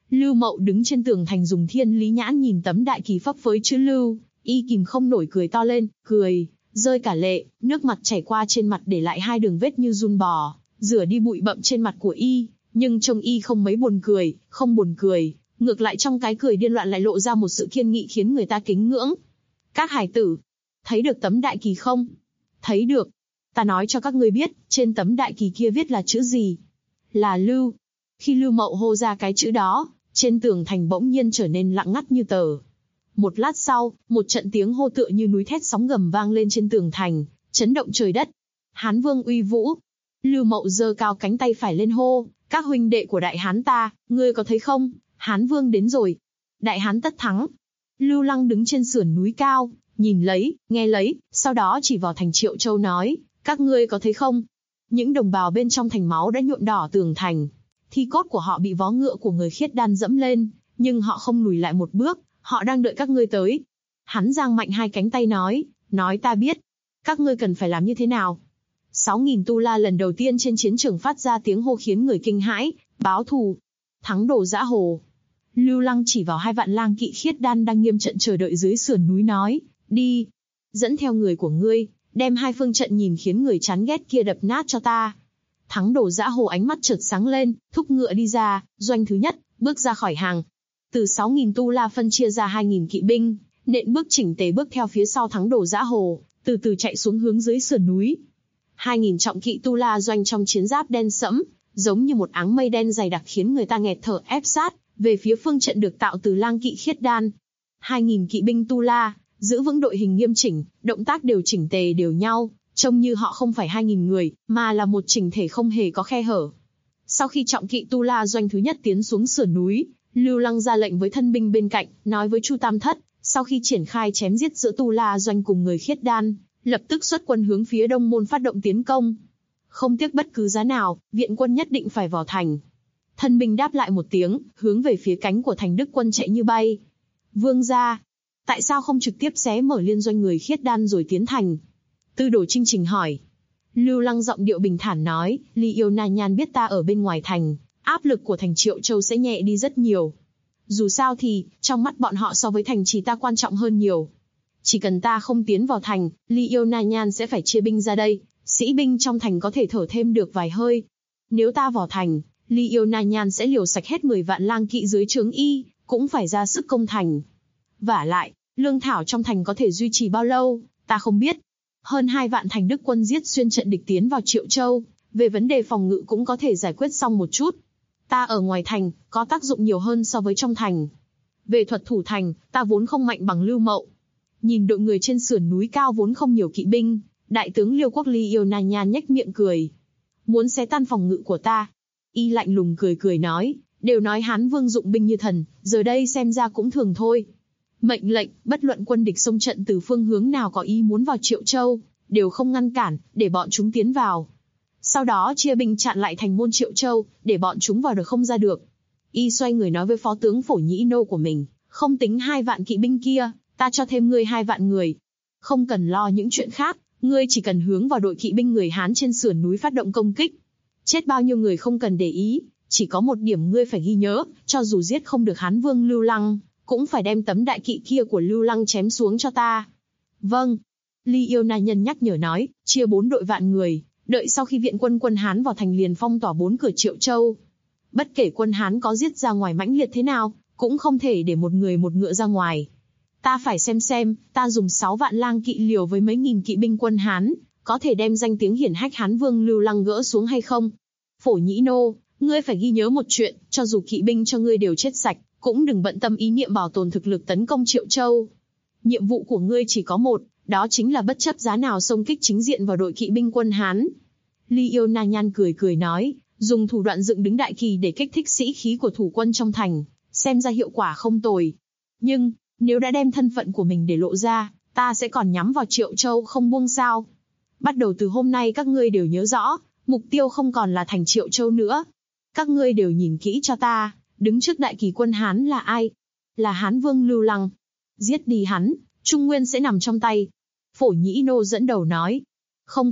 Lưu Mậu đứng trên tường thành dùng thiên lý nhãn nhìn tấm đại kỳ phấp phới chữ Lưu, y kìm không nổi cười to lên, cười, rơi cả lệ, nước mặt chảy qua trên mặt để lại 2 đường vết như giun bò, rửa đi bụi bặm trên mặt của y, nhưng trông y không mấy buồn cười, không buồn cười, ngược lại trong cái cười điên loạn lại lộ ra một sự kiên nghị khiến người ta kính ngưỡng. Các hải tử, thấy được tấm đại kỳ không? Thấy được. Ta nói cho các ngươi biết, trên tấm đại kỳ kia viết là chữ gì? Là Lưu. Khi Lưu Mậu hô ra cái chữ đó, trên tường thành bỗng nhiên trở nên lặng ngắt như tờ. Một lát sau, một trận tiếng hô tựa như núi thét sóng gầm vang lên trên tường thành, chấn động trời đất. Hán Vương uy vũ. Lưu Mậu giơ cao cánh tay phải lên hô, các huynh đệ của Đại Hán ta, ngươi có thấy không? Hán Vương đến rồi. Đại Hán tất thắng. Lưu Lăng đứng trên sườn núi cao, nhìn lấy, nghe lấy, sau đó chỉ vào thành Triệu Châu nói, các ngươi có thấy không? Những đồng bào bên trong thành máu đã nhuộm đỏ tường thành. Thi cốt của họ bị vó ngựa của người khiết đan dẫm lên, nhưng họ không lùi lại một bước, họ đang đợi các ngươi tới. Hắn giang mạnh 2 cánh tay nói ta biết. Các ngươi cần phải làm như thế nào? 6.000 tu la lần đầu tiên trên chiến trường phát ra tiếng hô khiến người kinh hãi, báo thù. Thắng đồ dã hồ. Lưu Lăng chỉ vào 2 vạn lang kỵ khiết đan đang nghiêm trận chờ đợi dưới sườn núi nói, đi. Dẫn theo người của ngươi, đem 2 phương trận nhìn khiến người chán ghét kia đập nát cho ta. Thắng đồ dã hồ ánh mắt chợt sáng lên, thúc ngựa đi ra, doanh thứ nhất, bước ra khỏi hàng. Từ 6.000 tu la phân chia ra 2.000 kỵ binh, nện bước chỉnh tề bước theo phía sau thắng đồ dã hồ, từ từ chạy xuống hướng dưới sườn núi. 2.000 trọng kỵ tu la doanh trong chiến giáp đen sẫm, giống như một áng mây đen dày đặc khiến người ta nghẹt thở ép sát, về phía phương trận được tạo từ lang kỵ khiết đan. 2.000 kỵ binh tu la, giữ vững đội hình nghiêm chỉnh, động tác đều chỉnh tề đều nhau, trông như họ không phải 2.000 người, mà là một chỉnh thể không hề có khe hở. Sau khi trọng kỵ tu la doanh thứ nhất tiến xuống sườn núi, Lưu Lăng ra lệnh với thân binh bên cạnh, nói với Chu Tam Thất, sau khi triển khai chém giết giữa tu la doanh cùng người khiết đan, lập tức xuất quân hướng phía đông môn phát động tiến công. Không tiếc bất cứ giá nào, viện quân nhất định phải vào thành. Thân binh đáp lại một tiếng, hướng về phía cánh của thành Đức quân chạy như bay. Vương gia, tại sao không trực tiếp xé mở liên doanh người khiết đan rồi tiến thành? Tư Đồ Trinh Trình hỏi. Lưu Lăng giọng điệu bình thản nói, Ly Yêu Na Nhan biết ta ở bên ngoài thành, áp lực của thành Triệu Châu sẽ nhẹ đi rất nhiều. Dù sao thì, trong mắt bọn họ so với thành trì ta quan trọng hơn nhiều. Chỉ cần ta không tiến vào thành, Ly Yêu Na Nhan sẽ phải chia binh ra đây, sĩ binh trong thành có thể thở thêm được vài hơi. Nếu ta vào thành, Ly Yêu Na Nhan sẽ liều sạch hết 10 vạn lang kỵ dưới trướng y, cũng phải ra sức công thành. Vả lại, lương thảo trong thành có thể duy trì bao lâu, ta không biết. Hơn 2 vạn thành Đức quân giết xuyên trận địch tiến vào Triệu Châu, về vấn đề phòng ngự cũng có thể giải quyết xong một chút. Ta ở ngoài thành, có tác dụng nhiều hơn so với trong thành. Về thuật thủ thành, ta vốn không mạnh bằng Lưu Mậu. Nhìn đội người trên sườn núi cao vốn không nhiều kỵ binh, đại tướng Liêu Quốc Ly Yêu Na Nhan nhếch miệng cười. Muốn xé tan phòng ngự của ta. Y lạnh lùng cười nói, đều nói Hán Vương dụng binh như thần, giờ đây xem ra cũng thường thôi. Mệnh lệnh, bất luận quân địch xông trận từ phương hướng nào có ý muốn vào Triệu Châu, đều không ngăn cản, để bọn chúng tiến vào. Sau đó chia binh chặn lại thành môn Triệu Châu, để bọn chúng vào được không ra được. Y xoay người nói với phó tướng Phổ Nhĩ Nô của mình, không tính 2 vạn kỵ binh kia, ta cho thêm ngươi 2 vạn người. Không cần lo những chuyện khác, ngươi chỉ cần hướng vào đội kỵ binh người Hán trên sườn núi phát động công kích. Chết bao nhiêu người không cần để ý, chỉ có một điểm ngươi phải ghi nhớ, cho dù giết không được Hán Vương Lưu Lăng, cũng phải đem tấm đại kỵ kia của Lưu Lăng chém xuống cho ta. Vâng. Ly Yêu Na Nhân nhắc nhở nói, chia 4 đội vạn người, đợi sau khi viện quân Hán vào thành liền phong tỏa 4 cửa Triệu Châu. Bất kể quân Hán có giết ra ngoài mãnh liệt thế nào, cũng không thể để một người một ngựa ra ngoài. Ta phải xem, ta dùng 6 vạn lang kỵ liều với mấy nghìn kỵ binh quân Hán, có thể đem danh tiếng hiển hách Hán Vương Lưu Lăng gỡ xuống hay không? Phổ Nhĩ Nô, ngươi phải ghi nhớ một chuyện, cho dù kỵ binh cho ngươi đều chết sạch, cũng đừng bận tâm ý niệm bảo tồn thực lực tấn công Triệu Châu. Nhiệm vụ của ngươi chỉ có một, đó chính là bất chấp giá nào xông kích chính diện vào đội kỵ binh quân Hán. Ly Yêu Na Nhan cười nói, dùng thủ đoạn dựng đứng đại kỳ để kích thích sĩ khí của thủ quân trong thành, xem ra hiệu quả không tồi. Nhưng, nếu đã đem thân phận của mình để lộ ra, ta sẽ còn nhắm vào Triệu Châu không buông sao. Bắt đầu từ hôm nay các ngươi đều nhớ rõ, mục tiêu không còn là thành Triệu Châu nữa. Các ngươi đều nhìn kỹ cho ta, đứng trước đại kỳ quân Hán là ai? Là Hán Vương Lưu Lăng. Giết đi hắn, Trung Nguyên sẽ nằm trong tay. Phổ Nhĩ Nô dẫn đầu nói. Không.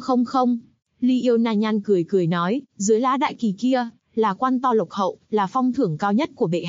Ly Yêu Na Nhan cười nói, dưới lá đại kỳ kia, là quan to lộc hậu, là phong thưởng cao nhất của bệ hạ,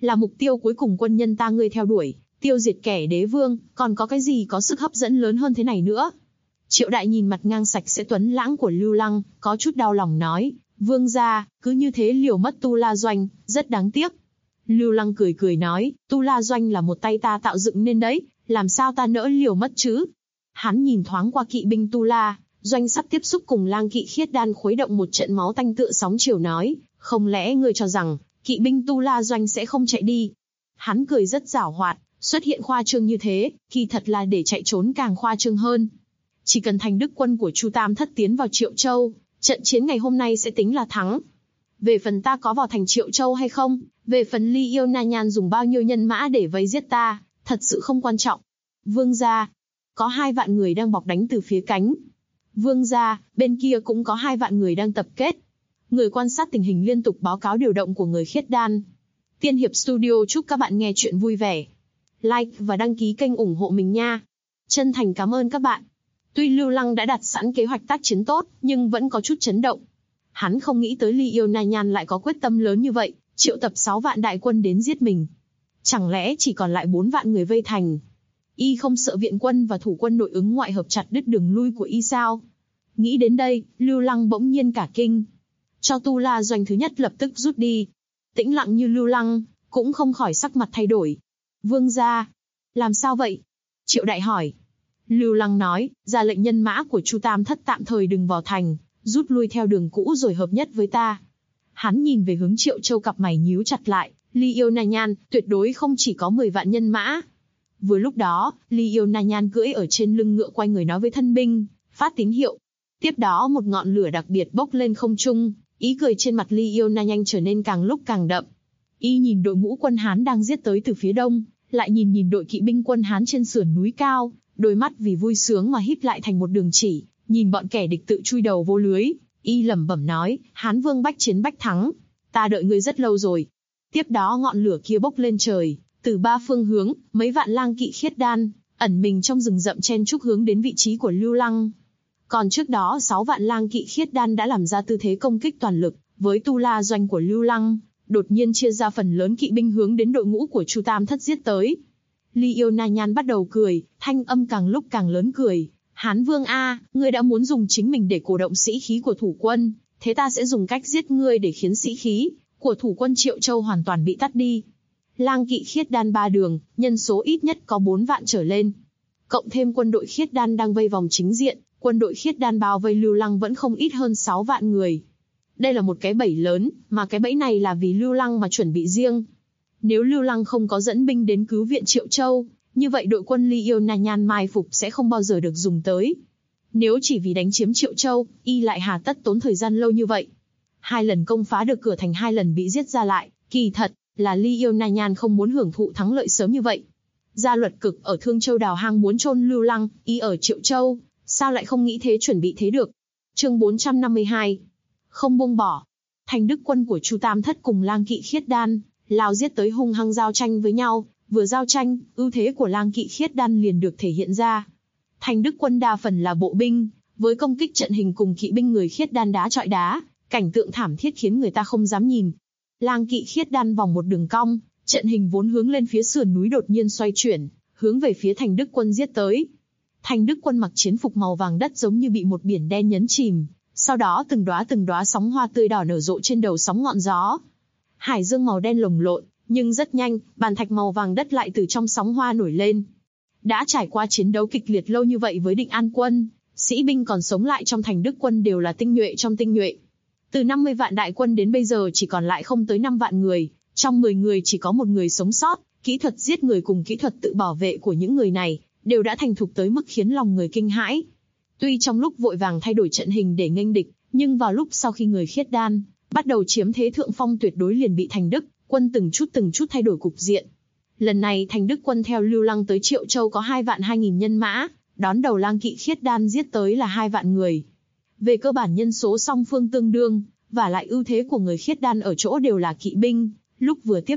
là mục tiêu cuối cùng quân nhân ta ngươi theo đuổi, tiêu diệt kẻ đế vương, còn có cái gì có sức hấp dẫn lớn hơn thế này nữa. Triệu Đại nhìn mặt ngang sạch sẽ tuấn lãng của Lưu Lăng, có chút đau lòng nói, vương gia, cứ như thế liều mất Tu La Doanh, rất đáng tiếc. Lưu Lăng cười cười nói, Tu La Doanh là một tay ta tạo dựng nên đấy, làm sao ta nỡ liều mất chứ. Hắn nhìn thoáng qua kỵ binh Tu La Doanh sắp tiếp xúc cùng Lang Kỵ Khiết Đan khuấy động một trận máu tanh tựa sóng chiều nói, không lẽ ngươi cho rằng kỵ binh Tu La Doanh sẽ không chạy đi? Hắn cười rất giảo hoạt, xuất hiện khoa trương như thế, kỳ thật là để chạy trốn càng khoa trương hơn. Chỉ cần thành đức quân của Chu Tam Thất tiến vào Triệu Châu, trận chiến ngày hôm nay sẽ tính là thắng. Về phần ta có vào thành Triệu Châu hay không, về phần Ly Yêu Na Nhan dùng bao nhiêu nhân mã để vây giết ta, thật sự không quan trọng. Vương gia, có 2 vạn người đang bọc đánh từ phía cánh. Vương gia, bên kia cũng có 2 vạn người đang tập kết. Người quan sát tình hình liên tục báo cáo điều động của người Khiết Đan. Tiên Hiệp Studio chúc các bạn nghe chuyện vui vẻ. Like và đăng ký kênh ủng hộ mình nha. Chân thành cảm ơn các bạn. Tuy Lưu Lăng đã đặt sẵn kế hoạch tác chiến tốt, nhưng vẫn có chút chấn động. Hắn không nghĩ tới Ly Yêu Na Nhan lại có quyết tâm lớn như vậy, triệu tập 6 vạn đại quân đến giết mình. Chẳng lẽ chỉ còn lại 4 vạn người vây thành? Y không sợ viện quân và thủ quân nội ứng ngoại hợp chặt đứt đường lui của Y sao? Nghĩ đến đây, Lưu Lăng bỗng nhiên cả kinh. Cho Tu La Doanh thứ nhất lập tức rút đi. Tĩnh lặng như Lưu Lăng, cũng không khỏi sắc mặt thay đổi. Vương gia, làm sao vậy? Triệu Đại hỏi. Lưu Lăng nói, ra lệnh nhân mã của Chu Tam Thất tạm thời đừng vào thành, rút lui theo đường cũ rồi hợp nhất với ta. Hắn nhìn về hướng Triệu Châu, cặp mày nhíu chặt lại, Ly Yêu Na Nhan tuyệt đối không chỉ có 10 vạn nhân mã. Vừa lúc đó, Ly Yêu Na Nhan cưỡi ở trên lưng ngựa quay người nói với thân binh, phát tín hiệu. Tiếp đó một ngọn lửa đặc biệt bốc lên không trung, ý cười trên mặt Ly Yêu Na Nhan trở nên càng lúc càng đậm. Y nhìn đội ngũ quân Hán đang giết tới từ phía đông, lại nhìn đội kỵ binh quân Hán trên sườn núi cao, đôi mắt vì vui sướng mà híp lại thành một đường chỉ, nhìn bọn kẻ địch tự chui đầu vô lưới, Y lẩm bẩm nói, Hán Vương bách chiến bách thắng, ta đợi ngươi rất lâu rồi. Tiếp đó ngọn lửa kia bốc lên trời, từ 3 phương hướng, mấy vạn lang kỵ Khiết Đan ẩn mình trong rừng rậm chen chúc hướng đến vị trí của Lưu Lăng. Còn trước đó 6 vạn lang kỵ Khiết Đan đã làm ra tư thế công kích toàn lực với Tu La Doanh của Lưu Lăng, đột nhiên chia ra phần lớn kỵ binh hướng đến đội ngũ của Chu Tam Thất giết tới. Ly Yêu Na Nhan bắt đầu cười, thanh âm càng lúc càng lớn cười. Hán Vương a, ngươi đã muốn dùng chính mình để cổ động sĩ khí của thủ quân, thế ta sẽ dùng cách giết ngươi để khiến sĩ khí của thủ quân Triệu Châu hoàn toàn bị tắt đi. Lang kỵ Khiết Đan 3 đường, nhân số ít nhất có 4 vạn trở lên. Cộng thêm quân đội Khiết Đan đang vây vòng chính diện, quân đội Khiết Đan bao vây Lưu Lăng vẫn không ít hơn 6 vạn người. Đây là một cái bẫy lớn, mà cái bẫy này là vì Lưu Lăng mà chuẩn bị riêng. Nếu Lưu Lăng không có dẫn binh đến cứu viện Triệu Châu, như vậy đội quân Ly Yêu Na Nhan mai phục sẽ không bao giờ được dùng tới. Nếu chỉ vì đánh chiếm Triệu Châu, y lại hà tất tốn thời gian lâu như vậy. 2 lần công phá được cửa thành, 2 lần bị giết ra lại, kỳ thật là Ly Yêu Na Nhan không muốn hưởng thụ thắng lợi sớm như vậy. Gia Luật Cực ở Thương Châu đào hang muốn chôn Lưu Lăng, y ở Triệu Châu, sao lại không nghĩ thế chuẩn bị thế được. Chương 452. Không buông bỏ. Thành đức quân của Chu Tam Thất cùng Lang kỵ Khiết Đan lao giết tới, hung hăng giao tranh với nhau. Vừa giao tranh, ưu thế của Lang kỵ Khiết Đan liền được thể hiện ra. Thành đức quân đa phần là bộ binh, với công kích trận hình cùng kỵ binh người Khiết Đan đá chọi đá, cảnh tượng thảm thiết khiến người ta không dám nhìn. Lang kỵ Khiết Đan vòng một đường cong, trận hình vốn hướng lên phía sườn núi đột nhiên xoay chuyển, hướng về phía Thành đức quân giết tới. Thành đức quân mặc chiến phục màu vàng đất giống như bị một biển đen nhấn chìm, sau đó từng đóa sóng hoa tươi đỏ nở rộ trên đầu sóng ngọn gió. Hải dương màu đen lồng lộn, nhưng rất nhanh, bàn thạch màu vàng đất lại từ trong sóng hoa nổi lên. Đã trải qua chiến đấu kịch liệt lâu như vậy với Định An quân, sĩ binh còn sống lại trong Thành đức quân đều là tinh nhuệ trong tinh nhuệ. Từ 50 vạn đại quân đến bây giờ chỉ còn lại không tới 5 vạn người, trong 10 người chỉ có 1 người sống sót, kỹ thuật giết người cùng kỹ thuật tự bảo vệ của những người này đều đã thành thục tới mức khiến lòng người kinh hãi. Tuy trong lúc vội vàng thay đổi trận hình để nghênh địch, nhưng vào lúc sau khi người Khiết Đan bắt đầu chiếm thế thượng phong tuyệt đối liền bị Thành đức quân từng chút thay đổi cục diện. Lần này Thành đức quân theo Lưu Lăng tới Triệu Châu có 2 vạn 2.000 nhân mã, đón đầu Lang kỵ Khiết Đan giết tới là 2 vạn người. Về cơ bản nhân số song phương tương đương, và lại ưu thế của người Khiết Đan ở chỗ đều là kỵ binh. Lúc vừa tiếp,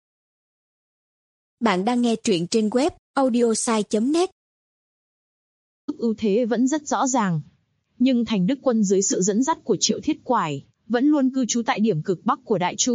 bạn đang nghe truyện trên web audiosai.net. ưu thế vẫn rất rõ ràng. Nhưng Thành đức quân dưới sự dẫn dắt của Triệu Thiết Quải vẫn luôn cư trú tại điểm cực bắc của Đại Chu,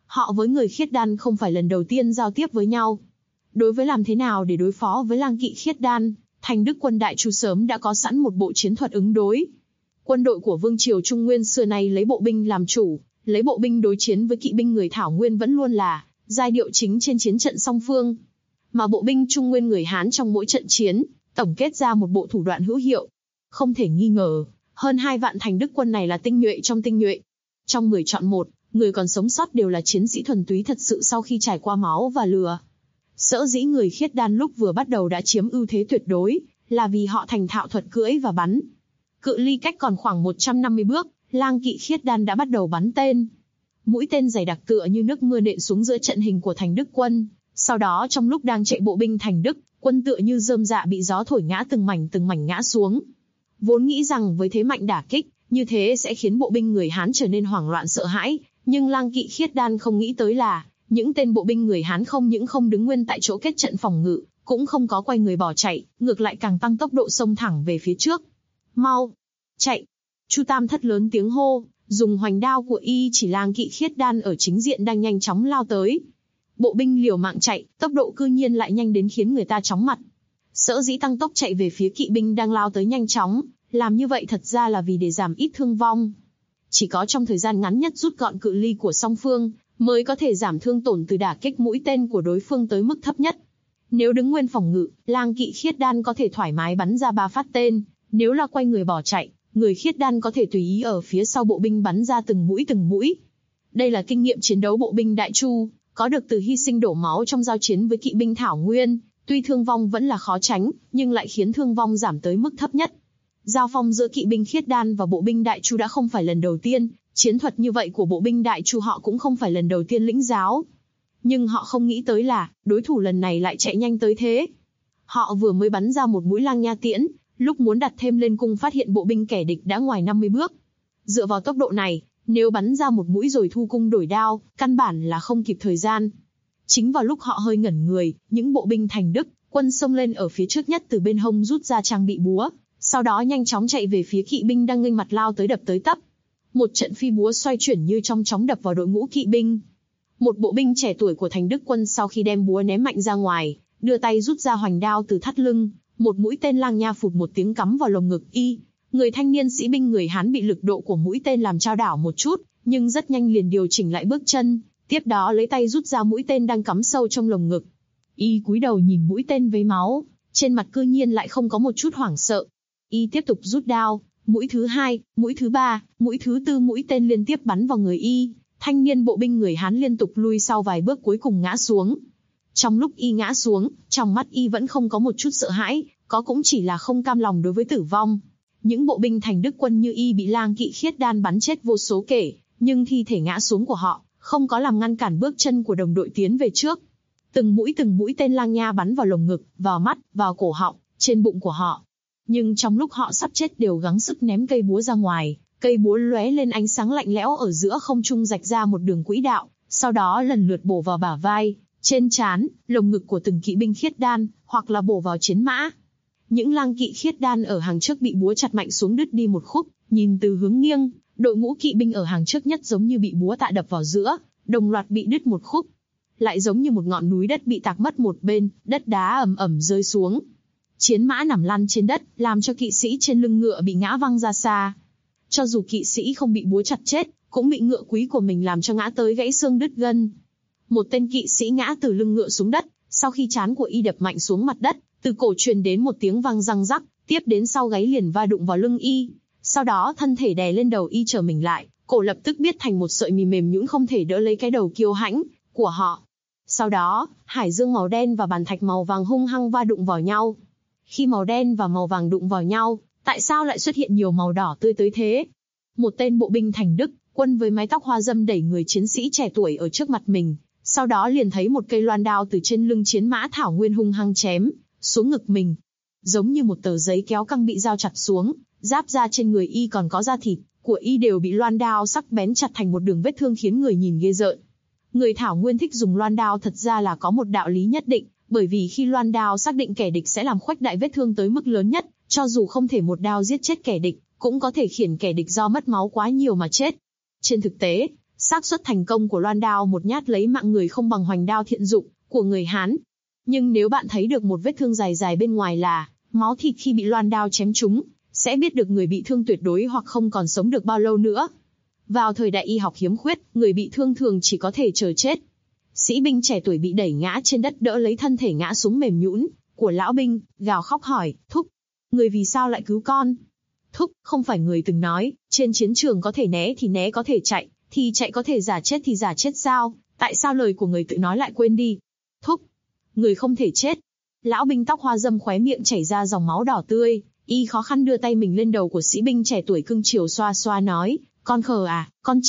Họ với người khiết đan không phải lần đầu tiên giao tiếp với nhau. Đối với làm thế nào để đối phó với lang kỵ khiết đan, Thành Đức quân Đại Chu sớm đã có sẵn một bộ chiến thuật ứng đối. Quân đội của Vương triều Trung Nguyên xưa nay lấy bộ binh làm chủ, lấy bộ binh đối chiến với kỵ binh người Thảo Nguyên vẫn luôn là giai điệu chính trên chiến trận song phương. Mà bộ binh Trung Nguyên người Hán trong mỗi trận chiến, tổng kết ra một bộ thủ đoạn hữu hiệu. Không thể nghi ngờ, hơn 2 vạn Thành Đức quân này là tinh nhuệ trong tinh nhuệ. Trong 10 chọn 1, người còn sống sót đều là chiến sĩ thuần túy thật sự sau khi trải qua máu và lửa. Sở dĩ người khiết đan lúc vừa bắt đầu đã chiếm ưu thế tuyệt đối, là vì họ thành thạo thuật cưỡi và bắn. Cự ly cách còn khoảng 150 bước, lang kỵ khiết đan đã bắt đầu bắn tên. Mũi tên dày đặc tựa như nước mưa nện xuống giữa trận hình của Thành Đức quân. Sau đó trong lúc đang chạy bộ binh Thành Đức quân tựa như rơm rạ bị gió thổi ngã từng mảnh ngã xuống. Vốn nghĩ rằng với thế mạnh đả kích, như thế sẽ khiến bộ binh người Hán trở nên hoảng loạn sợ hãi, nhưng lang kỵ khiết đan không nghĩ tới là, những tên bộ binh người Hán không những không đứng nguyên tại chỗ kết trận phòng ngự, cũng không có quay người bỏ chạy, ngược lại càng tăng tốc độ xông thẳng về phía trước. Mau! Chạy! Chu Tam Thất lớn tiếng hô, dùng hoành đao của y chỉ lang kỵ khiết đan ở chính diện đang nhanh chóng lao tới. Bộ binh liều mạng chạy, tốc độ cư nhiên lại nhanh đến khiến người ta chóng mặt. Sở dĩ tăng tốc chạy về phía kỵ binh đang lao tới nhanh chóng, làm như vậy thật ra là vì để giảm ít thương vong. Chỉ có trong thời gian ngắn nhất rút gọn cự ly của song phương, mới có thể giảm thương tổn từ đả kích mũi tên của đối phương tới mức thấp nhất. Nếu đứng nguyên phòng ngự, lang kỵ khiết đan có thể thoải mái bắn ra 3 phát tên, nếu là quay người bỏ chạy, người khiết đan có thể tùy ý ở phía sau bộ binh bắn ra từng mũi. Đây là kinh nghiệm chiến đấu bộ binh Đại Chu, có được từ hy sinh đổ máu trong giao chiến với kỵ binh Thảo Nguyên, tuy thương vong vẫn là khó tránh, nhưng lại khiến thương vong giảm tới mức thấp nhất. Giao phong giữa kỵ binh khiết đan và bộ binh Đại Chu đã không phải lần đầu tiên, chiến thuật như vậy của bộ binh Đại Chu họ cũng không phải lần đầu tiên lĩnh giáo. Nhưng họ không nghĩ tới là, đối thủ lần này lại chạy nhanh tới thế. Họ vừa mới bắn ra một mũi lang nha tiễn, lúc muốn đặt thêm lên cung phát hiện bộ binh kẻ địch đã ngoài 50 bước. Dựa vào tốc độ này, nếu bắn ra một mũi rồi thu cung đổi đao, căn bản là không kịp thời gian. Chính vào lúc họ hơi ngẩn người, những bộ binh Thành Đức quân xông lên ở phía trước nhất từ bên hông rút ra trang bị búa, sau đó nhanh chóng chạy về phía kỵ binh đang nghênh mặt lao tới đập tới tấp. Một trận phi búa xoay chuyển như trong chóng đập vào đội ngũ kỵ binh. Một bộ binh trẻ tuổi của Thành Đức quân sau khi đem búa ném mạnh ra ngoài, đưa tay rút ra hoành đao từ thắt lưng, một mũi tên lang nha phụt một tiếng cắm vào lồng ngực y. Người thanh niên sĩ binh người Hán bị lực độ của mũi tên làm chao đảo một chút, nhưng rất nhanh liền điều chỉnh lại bước chân, tiếp đó lấy tay rút ra mũi tên đang cắm sâu trong lồng ngực. Y cúi đầu nhìn mũi tên với máu, trên mặt cư nhiên lại không có một chút hoảng sợ. Y tiếp tục rút đao, mũi thứ 2, mũi thứ 3, mũi thứ 4 mũi tên liên tiếp bắn vào người y. Thanh niên bộ binh người Hán liên tục lui sau vài bước cuối cùng ngã xuống. Trong lúc y ngã xuống, trong mắt y vẫn không có một chút sợ hãi, có cũng chỉ là không cam lòng đối với tử vong. Những bộ binh Thành Đức quân như y bị lang kỵ khiết đan bắn chết vô số kể, nhưng thi thể ngã xuống của họ không có làm ngăn cản bước chân của đồng đội tiến về trước. Từng mũi tên lang nha bắn vào lồng ngực, vào mắt, vào cổ họng, trên bụng của họ. Nhưng trong lúc họ sắp chết đều gắng sức ném cây búa ra ngoài, cây búa lóe lên ánh sáng lạnh lẽo ở giữa không trung rạch ra một đường quỹ đạo, sau đó lần lượt bổ vào bả vai, trên trán, lồng ngực của từng kỵ binh khiết đan, hoặc là bổ vào chiến mã. Những lang kỵ khiết đan ở hàng trước bị búa chặt mạnh xuống đứt đi một khúc, nhìn từ hướng nghiêng, đội ngũ kỵ binh ở hàng trước nhất giống như bị búa tạ đập vào giữa, đồng loạt bị đứt một khúc. Lại giống như một ngọn núi đất bị tạc mất một bên, đất đá ầm ầm rơi xuống. Chiến mã nằm lăn trên đất, làm cho kỵ sĩ trên lưng ngựa bị ngã văng ra xa. Cho dù kỵ sĩ không bị búa chặt chết, cũng bị ngựa quý của mình làm cho ngã tới gãy xương đứt gân. Một tên kỵ sĩ ngã từ lưng ngựa xuống đất, sau khi trán của y đập mạnh xuống mặt đất, từ cổ truyền đến một tiếng vang răng rắc, tiếp đến sau gáy liền va đụng vào lưng y. Sau đó thân thể đè lên đầu y trở mình lại, cổ lập tức biết thành một sợi mì mềm nhũn không thể đỡ lấy cái đầu kiêu hãnh của họ. Sau đó, hải dương màu đen và bàn thạch màu vàng hung hăng va đụng vào nhau. Khi màu đen và màu vàng đụng vào nhau, tại sao lại xuất hiện nhiều màu đỏ tươi tới thế? Một tên bộ binh Thành Đức quân với mái tóc hoa râm đẩy người chiến sĩ trẻ tuổi ở trước mặt mình, sau đó liền thấy một cây loan đao từ trên lưng chiến mã Thảo Nguyên hung hăng chém xuống ngực mình. Giống như một tờ giấy kéo căng bị dao chặt xuống, giáp da trên người y còn có da thịt của y đều bị loan đao sắc bén chặt thành một đường vết thương khiến người nhìn ghê rợn. Người Thảo Nguyên thích dùng loan đao thật ra là có một đạo lý nhất định, bởi vì khi loan đao xác định kẻ địch sẽ làm khuếch đại vết thương tới mức lớn nhất, cho dù không thể một đao giết chết kẻ địch, cũng có thể khiến kẻ địch do mất máu quá nhiều mà chết. Trên thực tế, Xác suất thành công của loan đao một nhát lấy mạng người không bằng hoành đao thiện dụng của người Hán. Nhưng nếu bạn thấy được một vết thương dài dài bên ngoài là máu thịt khi bị loan đao chém trúng, sẽ biết được người bị thương tuyệt đối hoặc không còn sống được bao lâu nữa. Vào thời đại y học hiếm khuyết, người bị thương thường chỉ có thể chờ chết. Sĩ binh trẻ tuổi bị đẩy ngã trên đất đỡ lấy thân thể ngã xuống mềm nhũn của lão binh, gào khóc hỏi, thúc, người vì sao lại cứu con? Thúc, không phải người từng nói, trên chiến trường có thể né thì né, có thể chạy, thì chạy, có thể giả chết thì giả chết sao? Tại sao lời của người tự nói lại quên đi? Thúc, người không thể chết. Lão binh tóc hoa râm khóe miệng chảy ra dòng máu đỏ tươi, y khó khăn đưa tay mình lên đầu của sĩ binh trẻ tuổi cưng chiều xoa xoa nói, con khờ à,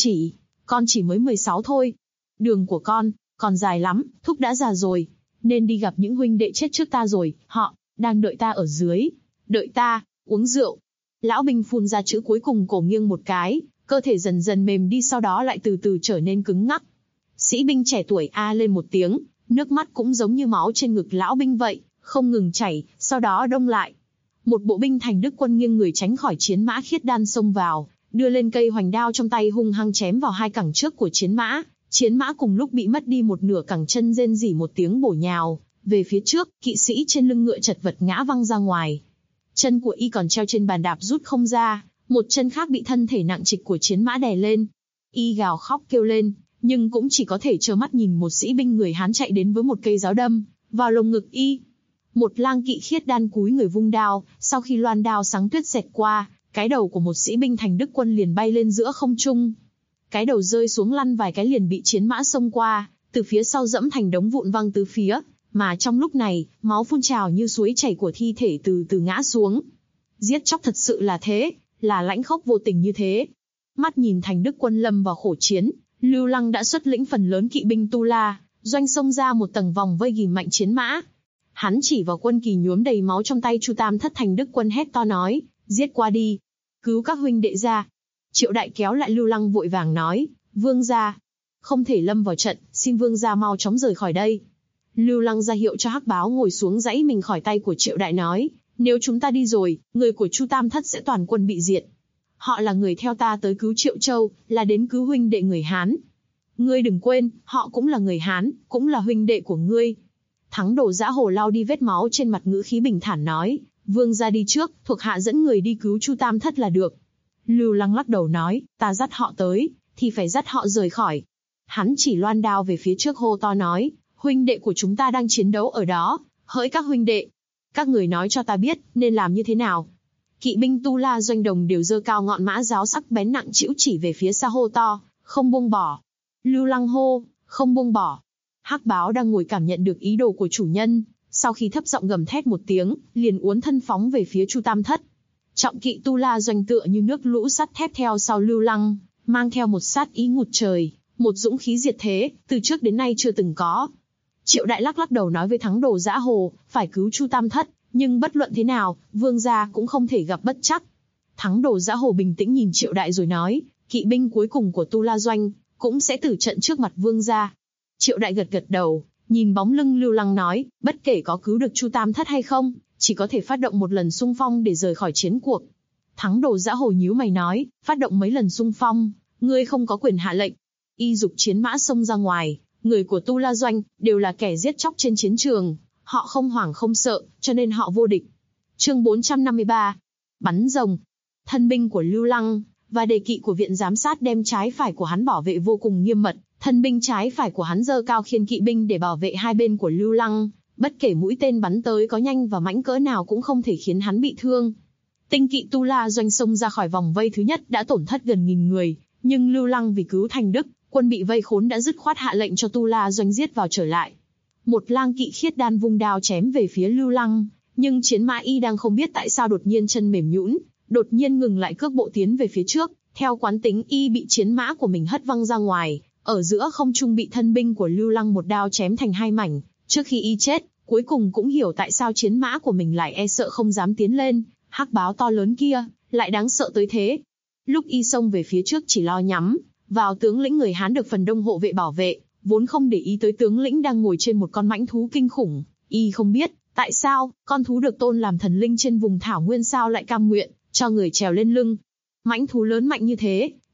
con chỉ mới 16 thôi. Đường của con còn dài lắm, thúc đã già rồi, nên đi gặp những huynh đệ chết trước ta rồi, họ đang đợi ta ở dưới, đợi ta uống rượu. Lão binh phun ra chữ cuối cùng, cổ nghiêng một cái, cơ thể dần dần mềm đi, sau đó lại từ từ trở nên cứng ngắc. Sĩ binh trẻ tuổi a lên một tiếng, nước mắt cũng giống như máu trên ngực lão binh vậy, không ngừng chảy, sau đó đông lại. Một bộ binh thành Đức quân nghiêng người tránh khỏi chiến mã khiết đan xông vào, đưa lên cây hoành đao trong tay hung hăng chém vào hai cẳng trước của chiến mã. Chiến mã cùng lúc bị mất đi một nửa cẳng chân, rên rỉ một tiếng bổ nhào về phía trước, kỵ sĩ trên lưng ngựa chật vật ngã văng ra ngoài. Chân của y còn treo trên bàn đạp rút không ra, một chân khác bị thân thể nặng trịch của chiến mã đè lên. Y gào khóc kêu lên, nhưng cũng chỉ có thể trơ mắt nhìn một sĩ binh người Hán chạy đến với một cây giáo đâm vào lồng ngực y. Một lang kỵ khiết đan cúi người vung đao, sau khi loan đao sáng tuyết xẹt qua, cái đầu của một sĩ binh thành Đức quân liền bay lên giữa không trung. Cái đầu rơi xuống lăn vài cái liền bị chiến mã xông qua, từ phía sau dẫm thành đống vụn văng tứ phía, mà trong lúc này, máu phun trào như suối chảy của thi thể từ từ ngã xuống. Giết chóc thật sự là thế, là lãnh khốc vô tình như thế. Mắt nhìn thành Đức quân lâm vào khổ chiến, Lưu Lăng đã xuất lĩnh phần lớn kỵ binh Tu La, doanh xông ra một tầng vòng vây ghìm mạnh chiến mã. Hắn chỉ vào quân kỳ nhuốm đầy máu trong tay Chu Tam Thất thành Đức quân hét to nói, giết qua đi, cứu các huynh đệ ra. Triệu Đại kéo lại Lưu Lăng vội vàng nói, vương gia, không thể lâm vào trận, xin vương gia mau chóng rời khỏi đây. Lưu Lăng ra hiệu cho Hắc Báo ngồi xuống dãy mình khỏi tay của Triệu Đại nói, nếu chúng ta đi rồi, người của Chu Tam Thất sẽ toàn quân bị diệt. Họ là người theo ta tới cứu Triệu Châu, là đến cứu huynh đệ người Hán. Ngươi đừng quên, họ cũng là người Hán, cũng là huynh đệ của ngươi. Thắng Đồ Dã Hồ lau đi vết máu trên mặt, ngữ khí bình thản nói, vương gia đi trước, thuộc hạ dẫn người đi cứu Chu Tam Thất là được. Lưu Lăng lắc đầu nói, ta dắt họ tới, thì phải dắt họ rời khỏi. Hắn chỉ loan đao về phía trước hô to nói, huynh đệ của chúng ta đang chiến đấu ở đó, hỡi các huynh đệ, các người nói cho ta biết, nên làm như thế nào. Kỵ binh Tu La doanh đồng đều giơ cao ngọn mã giáo sắc bén nặng trĩu chỉ về phía xa hô to, không buông bỏ. Lưu Lăng hô, không buông bỏ. Hắc Báo đang ngồi cảm nhận được ý đồ của chủ nhân, sau khi thấp giọng gầm thét một tiếng, liền uốn thân phóng về phía Chu Tam Thất. Trọng kỵ Tu La doanh tựa như nước lũ sắt thép theo sau Lưu Lăng, mang theo một sát ý ngút trời, một dũng khí diệt thế, từ trước đến nay chưa từng có. Triệu Đại lắc đầu nói với Thắng Đồ Dã Hồ, phải cứu Chu Tam Thất, nhưng bất luận thế nào, vương gia cũng không thể gặp bất trắc. Thắng Đồ Dã Hồ bình tĩnh nhìn Triệu Đại rồi nói, kỵ binh cuối cùng của Tu La doanh cũng sẽ tử trận trước mặt vương gia. Triệu Đại gật đầu, nhìn bóng lưng Lưu Lăng nói, bất kể có cứu được Chu Tam Thất hay không, chỉ có thể phát động một lần xung phong để rời khỏi chiến cuộc. Thắng Đồ Dã Hồ nhíu mày nói, phát động mấy lần xung phong, ngươi không có quyền hạ lệnh. Y dục chiến mã xông ra ngoài, người của Tu La doanh đều là kẻ giết chóc trên chiến trường, họ không hoảng không sợ, cho nên họ vô địch. Chương 453, bắn rồng. Thân binh của Lưu Lăng và đề kỵ của viện giám sát đem trái phải của hắn bảo vệ vô cùng nghiêm mật, thân binh trái phải của hắn giơ cao khiên kỵ binh để bảo vệ hai bên của Lưu Lăng, bất kể mũi tên bắn tới có nhanh và mãnh cỡ nào cũng không thể khiến hắn bị thương. Tinh kỵ Tu La doanh xông ra khỏi vòng vây thứ nhất đã tổn thất gần 1000 người, nhưng Lưu Lăng vì cứu Thành Đức, quân bị vây khốn đã dứt khoát hạ lệnh cho Tu La doanh giết vào trở lại. Một lang kỵ khiết đan vung đao chém về phía Lưu Lăng, nhưng chiến mã y đang không biết tại sao đột nhiên chân mềm nhũn, đột nhiên ngừng lại cước bộ tiến về phía trước, theo quán tính y bị chiến mã của mình hất văng ra ngoài, ở giữa không trung bị thân binh của Lưu Lăng một đao chém thành hai mảnh. Trước khi y chết, cuối cùng cũng hiểu tại sao chiến mã của mình lại e sợ không dám tiến lên, Hắc Báo to lớn kia lại đáng sợ tới thế. Lúc y xông về phía trước chỉ lo nhắm vào tướng lĩnh người Hán được phần đông hộ vệ bảo vệ, vốn không để ý tới tướng lĩnh đang ngồi trên một con mãnh thú kinh khủng. Y không biết tại sao con thú được tôn làm thần linh trên vùng thảo nguyên sao lại cam nguyện cho người trèo lên lưng. Mãnh thú lớn mạnh như thế,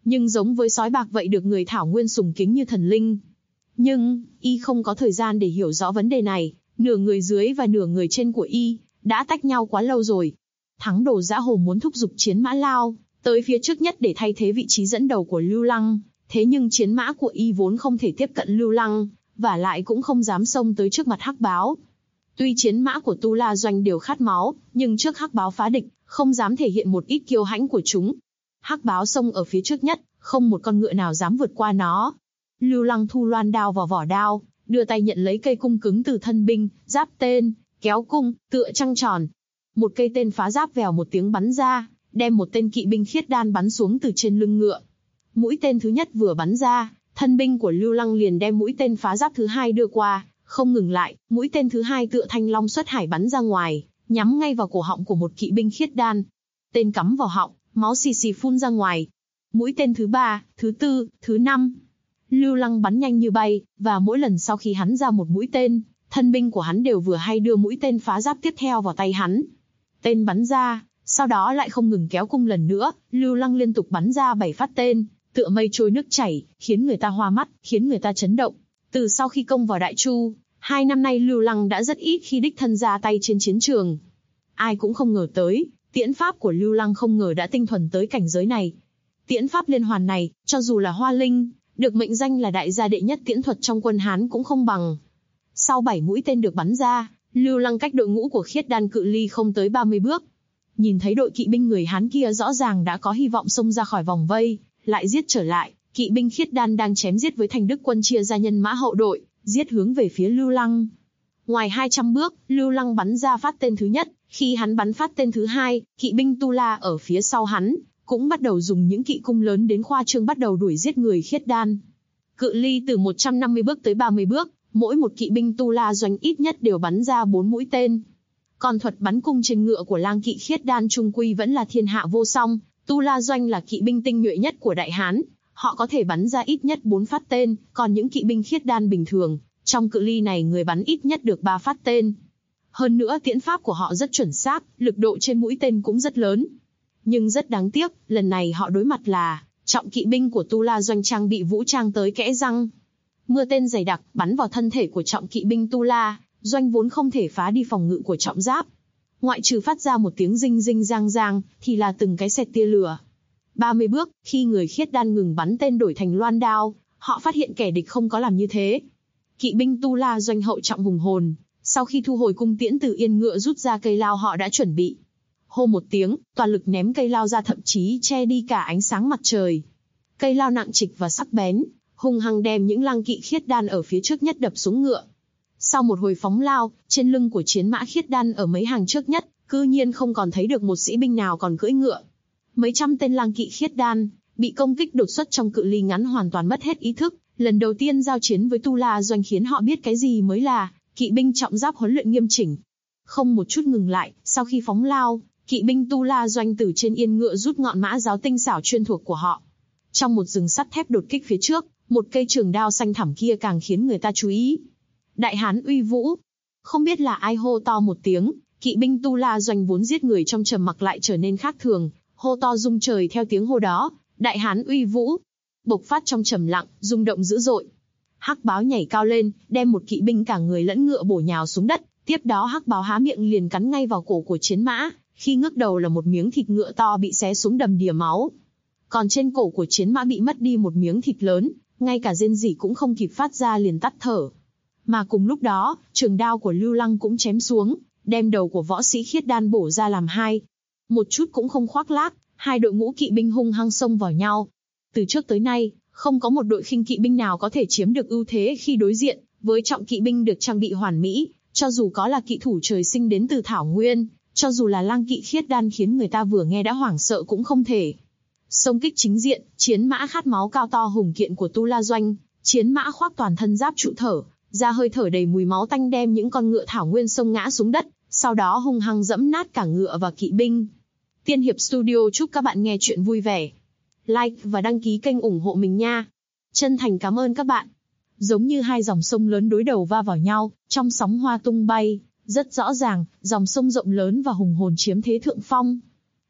nhưng giống với sói bạc vậy được người thảo nguyên sùng kính như thần linh. Nhưng, y không có thời gian để hiểu rõ vấn đề này, nửa người dưới và nửa người trên của y đã tách nhau quá lâu rồi. Thắng Đồ Dã Hồ muốn thúc giục chiến mã lao tới phía trước nhất để thay thế vị trí dẫn đầu của Lưu Lăng, thế nhưng chiến mã của y vốn không thể tiếp cận Lưu Lăng, và lại cũng không dám xông tới trước mặt Hắc Báo. Tuy chiến mã của Tu La Doanh đều khát máu, nhưng trước Hắc Báo phá địch, không dám thể hiện một ít kiêu hãnh của chúng. Hắc Báo xông ở phía trước nhất, không một con ngựa nào dám vượt qua nó. Lưu Lăng thu loan đao vào vỏ đao, đưa tay nhận lấy cây cung cứng từ thân binh, giáp tên, kéo cung, tựa trăng tròn. Một cây tên phá giáp vèo một tiếng bắn ra, đem một tên kỵ binh khiết đan bắn xuống từ trên lưng ngựa. Mũi tên thứ nhất vừa bắn ra, thân binh của Lưu Lăng liền đem mũi tên phá giáp thứ hai đưa qua, không ngừng lại, mũi tên thứ hai tựa thanh long xuất hải bắn ra ngoài, nhắm ngay vào cổ họng của một kỵ binh khiết đan. Tên cắm vào họng, máu xì xì phun ra ngoài. Mũi tên thứ ba, thứ tư, thứ năm. Lưu Lăng bắn nhanh như bay, và mỗi lần sau khi hắn ra một mũi tên, thân binh của hắn đều vừa hay đưa mũi tên phá giáp tiếp theo vào tay hắn. Tên bắn ra, sau đó lại không ngừng kéo cung lần nữa, Lưu Lăng liên tục bắn ra 7 phát tên, tựa mây trôi nước chảy, khiến người ta hoa mắt, khiến người ta chấn động. Từ sau khi công vào Đại Chu, 2 năm nay Lưu Lăng đã rất ít khi đích thân ra tay trên chiến trường. Ai cũng không ngờ tới, tiễn pháp của Lưu Lăng không ngờ đã tinh thuần tới cảnh giới này. Tiễn pháp liên hoàn này, cho dù là Hoa Linh, được mệnh danh là đại gia đệ nhất tiễn thuật trong quân Hán cũng không bằng. Sau 7 mũi tên được bắn ra, Lưu Lăng cách đội ngũ của khiết đan cự ly không tới 30 bước. Nhìn thấy đội kỵ binh người Hán kia rõ ràng đã có hy vọng xông ra khỏi vòng vây, lại giết trở lại, kỵ binh khiết đan đang chém giết với Thành Đức quân chia ra nhân mã hậu đội, giết hướng về phía Lưu Lăng. Ngoài 200 bước, Lưu Lăng bắn ra phát tên thứ nhất, khi hắn bắn phát tên thứ hai, kỵ binh Tu La ở phía sau hắn cũng bắt đầu dùng những kỵ cung lớn đến khoa trương bắt đầu đuổi giết người khiết đan. Cự ly từ 150 bước tới 30 bước, mỗi một kỵ binh Tu La Doanh ít nhất đều bắn ra 4 mũi tên. Còn thuật bắn cung trên ngựa của lang kỵ khiết đan trung quy vẫn là thiên hạ vô song. Tu La Doanh là kỵ binh tinh nhuệ nhất của Đại Hán, họ có thể bắn ra ít nhất 4 phát tên, còn những kỵ binh khiết đan bình thường, trong cự ly này người bắn ít nhất được 3 phát tên. Hơn nữa tiễn pháp của họ rất chuẩn xác, lực độ trên mũi tên cũng rất lớn. Nhưng rất đáng tiếc, lần này họ đối mặt là trọng kỵ binh của Tu La Doanh trang bị vũ trang tới kẽ răng. Mưa tên dày đặc bắn vào thân thể của trọng kỵ binh Tu La Doanh vốn không thể phá đi phòng ngự của trọng giáp. Ngoại trừ phát ra một tiếng rinh rinh rang rang, thì là từng cái xẹt tia lửa. 30 bước, khi người khiết đan ngừng bắn tên đổi thành loan đao, họ phát hiện kẻ địch không có làm như thế. Kỵ binh Tu La Doanh hậu trọng hùng hồn, sau khi thu hồi cung tiễn từ yên ngựa rút ra cây lao họ đã chuẩn bị. Hô một tiếng, toàn lực ném cây lao ra thậm chí che đi cả ánh sáng mặt trời. Cây lao nặng trịch và sắc bén, hung hăng đem những lang kỵ khiết đan ở phía trước nhất đập xuống ngựa. Sau một hồi phóng lao, trên lưng của chiến mã khiết đan ở mấy hàng trước nhất, cư nhiên không còn thấy được một sĩ binh nào còn cưỡi ngựa. Mấy trăm tên lang kỵ khiết đan bị công kích đột xuất trong cự ly ngắn hoàn toàn mất hết ý thức. Lần đầu tiên giao chiến với Tu La Doanh khiến họ biết cái gì mới là kỵ binh trọng giáp huấn luyện nghiêm chỉnh. Không một chút ngừng lại, sau khi phóng lao, kỵ binh Tu La Doanh từ trên yên ngựa rút ngọn mã giáo tinh xảo chuyên thuộc của họ. Trong một rừng sắt thép đột kích phía trước, một cây trường đao xanh thẳm kia càng khiến người ta chú ý. Đại Hán uy vũ. Không biết là ai hô to một tiếng, kỵ binh Tu La Doanh vốn giết người trong trầm mặc lại trở nên khác thường, hô to rung trời theo tiếng hô đó. Đại Hán uy vũ. Bộc phát trong trầm lặng, rung động dữ dội. Hắc Báo nhảy cao lên, đem một kỵ binh cả người lẫn ngựa bổ nhào xuống đất. Tiếp đó Hắc Báo há miệng liền cắn ngay vào cổ của chiến mã, khi ngước đầu là một miếng thịt ngựa to bị xé xuống đầm đìa máu. Còn trên cổ của chiến mã bị mất đi một miếng thịt lớn, ngay cả rên rỉ cũng không kịp phát ra liền tắt thở. Mà cùng lúc đó, trường đao của Lưu Lăng cũng chém xuống, đem đầu của võ sĩ khiết đan bổ ra làm hai. Một chút cũng không khoác lác, hai đội ngũ kỵ binh hung hăng xông vào nhau. Từ trước tới nay, không có một đội khinh kỵ binh nào có thể chiếm được ưu thế khi đối diện với trọng kỵ binh được trang bị hoàn mỹ, cho dù có là kỵ thủ trời sinh đến từ Thảo Nguyên, cho dù là lang kỵ khiết đan khiến người ta vừa nghe đã hoảng sợ cũng không thể. Xông kích chính diện, chiến mã khát máu cao to hùng kiện của Tu La Doanh, chiến mã khoác toàn thân giáp trụ thở, ra hơi thở đầy mùi máu tanh đem những con ngựa Thảo Nguyên xông ngã xuống đất, sau đó hung hăng dẫm nát cả ngựa và kỵ binh. Tiên Hiệp Studio chúc các bạn nghe chuyện vui vẻ. Like và đăng ký kênh ủng hộ mình nha. Chân thành cảm ơn các bạn. Giống như hai dòng sông lớn đối đầu va vào nhau, trong sóng hoa tung bay, rất rõ ràng, dòng sông rộng lớn và hùng hồn chiếm thế thượng phong.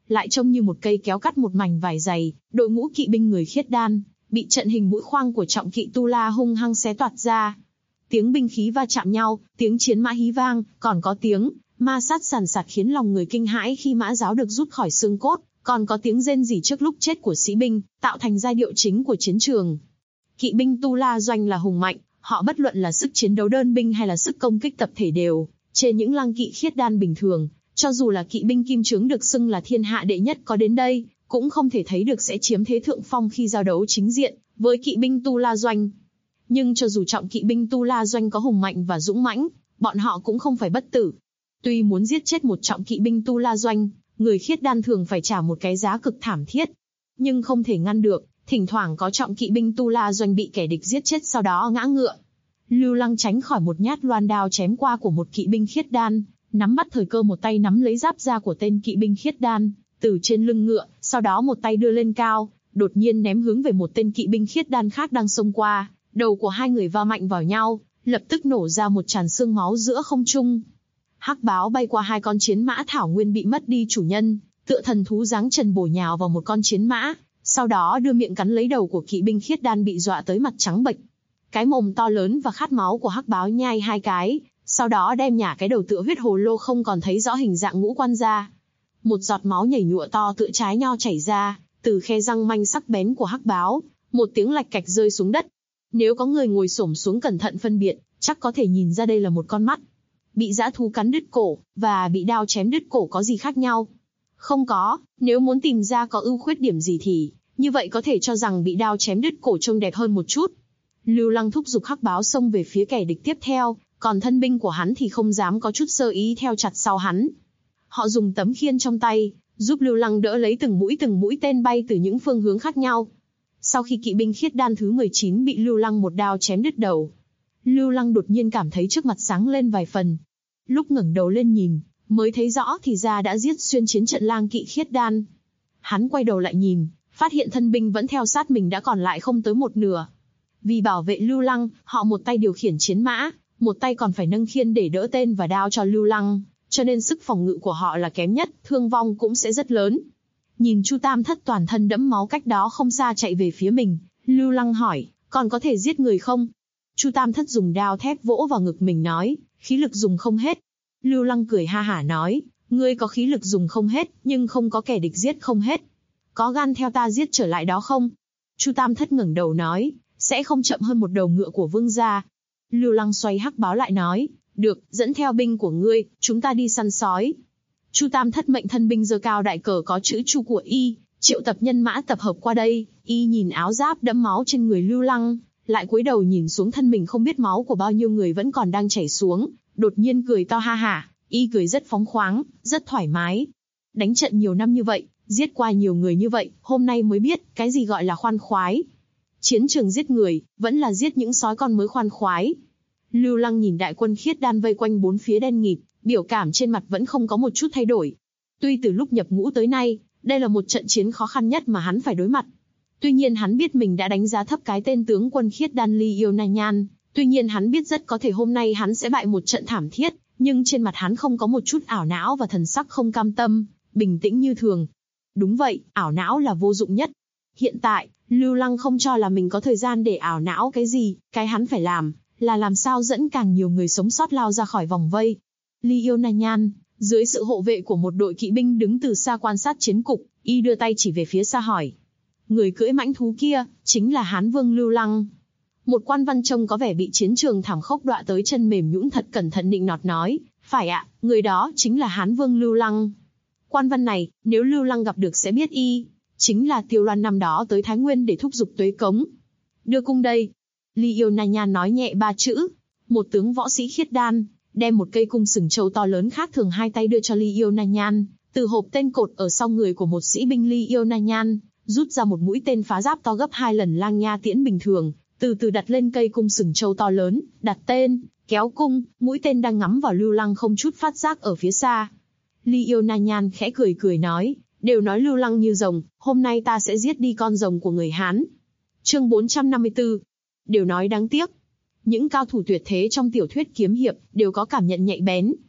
lại trông như một cây kéo cắt một mảnh vải dày, đội ngũ kỵ binh người khiết đan, bị trận hình mũi khoang của trọng kỵ Tu La hung hăng xé toạc ra. Tiếng binh khí va chạm nhau, tiếng chiến mã hí vang, còn có tiếng ma sát sàn sạt khiến lòng người kinh hãi khi mã giáo được rút khỏi xương cốt, còn có tiếng rên rỉ trước lúc chết của sĩ binh, tạo thành giai điệu chính của chiến trường. Kỵ binh Tu La doanh là hùng mạnh, họ bất luận là sức chiến đấu đơn binh hay là sức công kích tập thể đều trên những lang kỵ khiết đan bình thường, cho dù là kỵ binh kim trướng được xưng là thiên hạ đệ nhất có đến đây, cũng không thể thấy được sẽ chiếm thế thượng phong khi giao đấu chính diện với kỵ binh Tu La doanh. Nhưng cho dù trọng kỵ binh Tu La doanh có hùng mạnh và dũng mãnh, bọn họ cũng không phải bất tử. Tuy muốn giết chết một trọng kỵ binh Tu La doanh, người khiết đan thường phải trả một cái giá cực thảm thiết, nhưng không thể ngăn được, thỉnh thoảng có trọng kỵ binh Tu La doanh bị kẻ địch giết chết sau đó ngã ngựa. Lưu Lăng tránh khỏi một nhát loan đao chém qua của một kỵ binh khiết đan, nắm bắt thời cơ một tay nắm lấy giáp da của tên kỵ binh khiết đan từ trên lưng ngựa, sau đó một tay đưa lên cao, đột nhiên ném hướng về một tên kỵ binh khiết đan khác đang xông qua. Đầu của hai người va mạnh vào nhau, lập tức nổ ra một tràn xương máu giữa không trung. Hắc báo bay qua hai con chiến mã thảo nguyên bị mất đi chủ nhân, tựa thần thú giáng trần bổ nhào vào một con chiến mã, sau đó đưa miệng cắn lấy đầu của kỵ binh khiết đan bị dọa tới mặt trắng bệch. Cái mồm to lớn và khát máu của hắc báo nhai hai cái, sau đó đem nhả cái đầu tựa huyết hồ lô không còn thấy rõ hình dạng ngũ quan ra. Một giọt máu nhảy nhụa to tựa trái nho chảy ra từ khe răng manh sắc bén của hắc báo, một tiếng lạch cạch rơi xuống đất. Nếu có người ngồi xổm xuống cẩn thận phân biệt, chắc có thể nhìn ra đây là một con mắt. Bị dã thú cắn đứt cổ và bị đao chém đứt cổ có gì khác nhau? Không có, nếu muốn tìm ra có ưu khuyết điểm gì thì, như vậy có thể cho rằng bị đao chém đứt cổ trông đẹp hơn một chút. Lưu Lăng thúc giục hắc báo xông về phía kẻ địch tiếp theo, còn thân binh của hắn thì không dám có chút sơ ý theo chặt sau hắn. Họ dùng tấm khiên trong tay, giúp Lưu Lăng đỡ lấy từng mũi tên bay từ những phương hướng khác nhau. Sau khi kỵ binh khiết đan thứ 19 bị Lưu Lăng một đao chém đứt đầu, Lưu Lăng đột nhiên cảm thấy trước mặt sáng lên vài phần. Lúc ngẩng đầu lên nhìn, mới thấy rõ thì ra đã giết xuyên chiến trận lang kỵ khiết đan. Hắn quay đầu lại nhìn, phát hiện thân binh vẫn theo sát mình đã còn lại không tới một nửa. Vì bảo vệ Lưu Lăng, họ một tay điều khiển chiến mã, một tay còn phải nâng khiên để đỡ tên và đao cho Lưu Lăng, cho nên sức phòng ngự của họ là kém nhất, thương vong cũng sẽ rất lớn. Nhìn Chu Tam Thất toàn thân đẫm máu cách đó không xa chạy về phía mình, Lưu Lăng hỏi, còn có thể giết người không? Chu Tam Thất dùng đao thép vỗ vào ngực mình nói, khí lực dùng không hết. Lưu Lăng cười ha hả nói, ngươi có khí lực dùng không hết, nhưng không có kẻ địch giết không hết. Có gan theo ta giết trở lại đó không? Chu Tam Thất ngẩng đầu nói, sẽ không chậm hơn một đầu ngựa của vương gia. Lưu Lăng xoay hắc báo lại nói, được, dẫn theo binh của ngươi, chúng ta đi săn sói. Chu Tam Thất mệnh thân binh giơ cao đại cờ có chữ Chu của y, triệu tập nhân mã tập hợp qua đây. Y nhìn áo giáp đẫm máu trên người Lưu Lăng, lại cúi đầu nhìn xuống thân mình không biết máu của bao nhiêu người vẫn còn đang chảy xuống, đột nhiên cười to ha hả. Y cười rất phóng khoáng, rất thoải mái. Đánh trận nhiều năm như vậy, giết qua nhiều người như vậy, hôm nay mới biết cái gì gọi là khoan khoái. Chiến trường giết người, vẫn là giết những sói con mới khoan khoái. Lưu Lăng nhìn đại quân khiết đan vây quanh bốn phía đen nghịt, biểu cảm trên mặt vẫn không có một chút thay đổi. Tuy từ lúc nhập ngũ tới nay, đây là một trận chiến khó khăn nhất mà hắn phải đối mặt. Tuy nhiên hắn biết mình đã đánh giá thấp cái tên tướng quân khiết đan Li Yêu Na Nhan. Tuy nhiên hắn biết rất có thể hôm nay hắn sẽ bại một trận thảm thiết, nhưng trên mặt hắn không có một chút ảo não và thần sắc không cam tâm, bình tĩnh như thường. Đúng vậy, ảo não là vô dụng nhất. Hiện tại, Lưu Lăng không cho là mình có thời gian để ảo não cái gì, cái hắn phải là làm sao dẫn càng nhiều người sống sót lao ra khỏi vòng vây. Li Yêu Na Nhan, dưới sự hộ vệ của một đội kỵ binh đứng từ xa quan sát chiến cục, y đưa tay chỉ về phía xa hỏi. Người cưỡi mãnh thú kia, chính là Hán Vương Lưu Lăng. Một quan văn trông có vẻ bị chiến trường thảm khốc đọa tới chân mềm nhũn thật cẩn thận nịnh nọt nói, phải ạ, người đó chính là Hán Vương Lưu Lăng. Quan văn này, nếu Lưu Lăng gặp được sẽ biết y, chính là Tiêu Loan năm đó tới Thái Nguyên để thúc giục tuế cống. Đưa cung đây. Li Yêu Na Nhan nói nhẹ ba chữ. Một tướng võ sĩ khiết đan, đem một cây cung sừng trâu to lớn khác thường hai tay đưa cho Li Yêu Na Nhan, từ hộp tên cột ở sau người của một sĩ binh Li Yêu Na Nhan, rút ra một mũi tên phá giáp to gấp 2 lần lang nha tiễn bình thường, từ từ đặt lên cây cung sừng trâu to lớn, đặt tên, kéo cung, mũi tên đang ngắm vào Lưu Lăng không chút phát giác ở phía xa. Li Yêu Na Nhan khẽ cười cười nói, đều nói Lưu Lăng như rồng, hôm nay ta sẽ giết đi con rồng của người Hán. Chương 454. Đều nói đáng tiếc. Những cao thủ tuyệt thế trong tiểu thuyết kiếm hiệp đều có cảm nhận nhạy bén.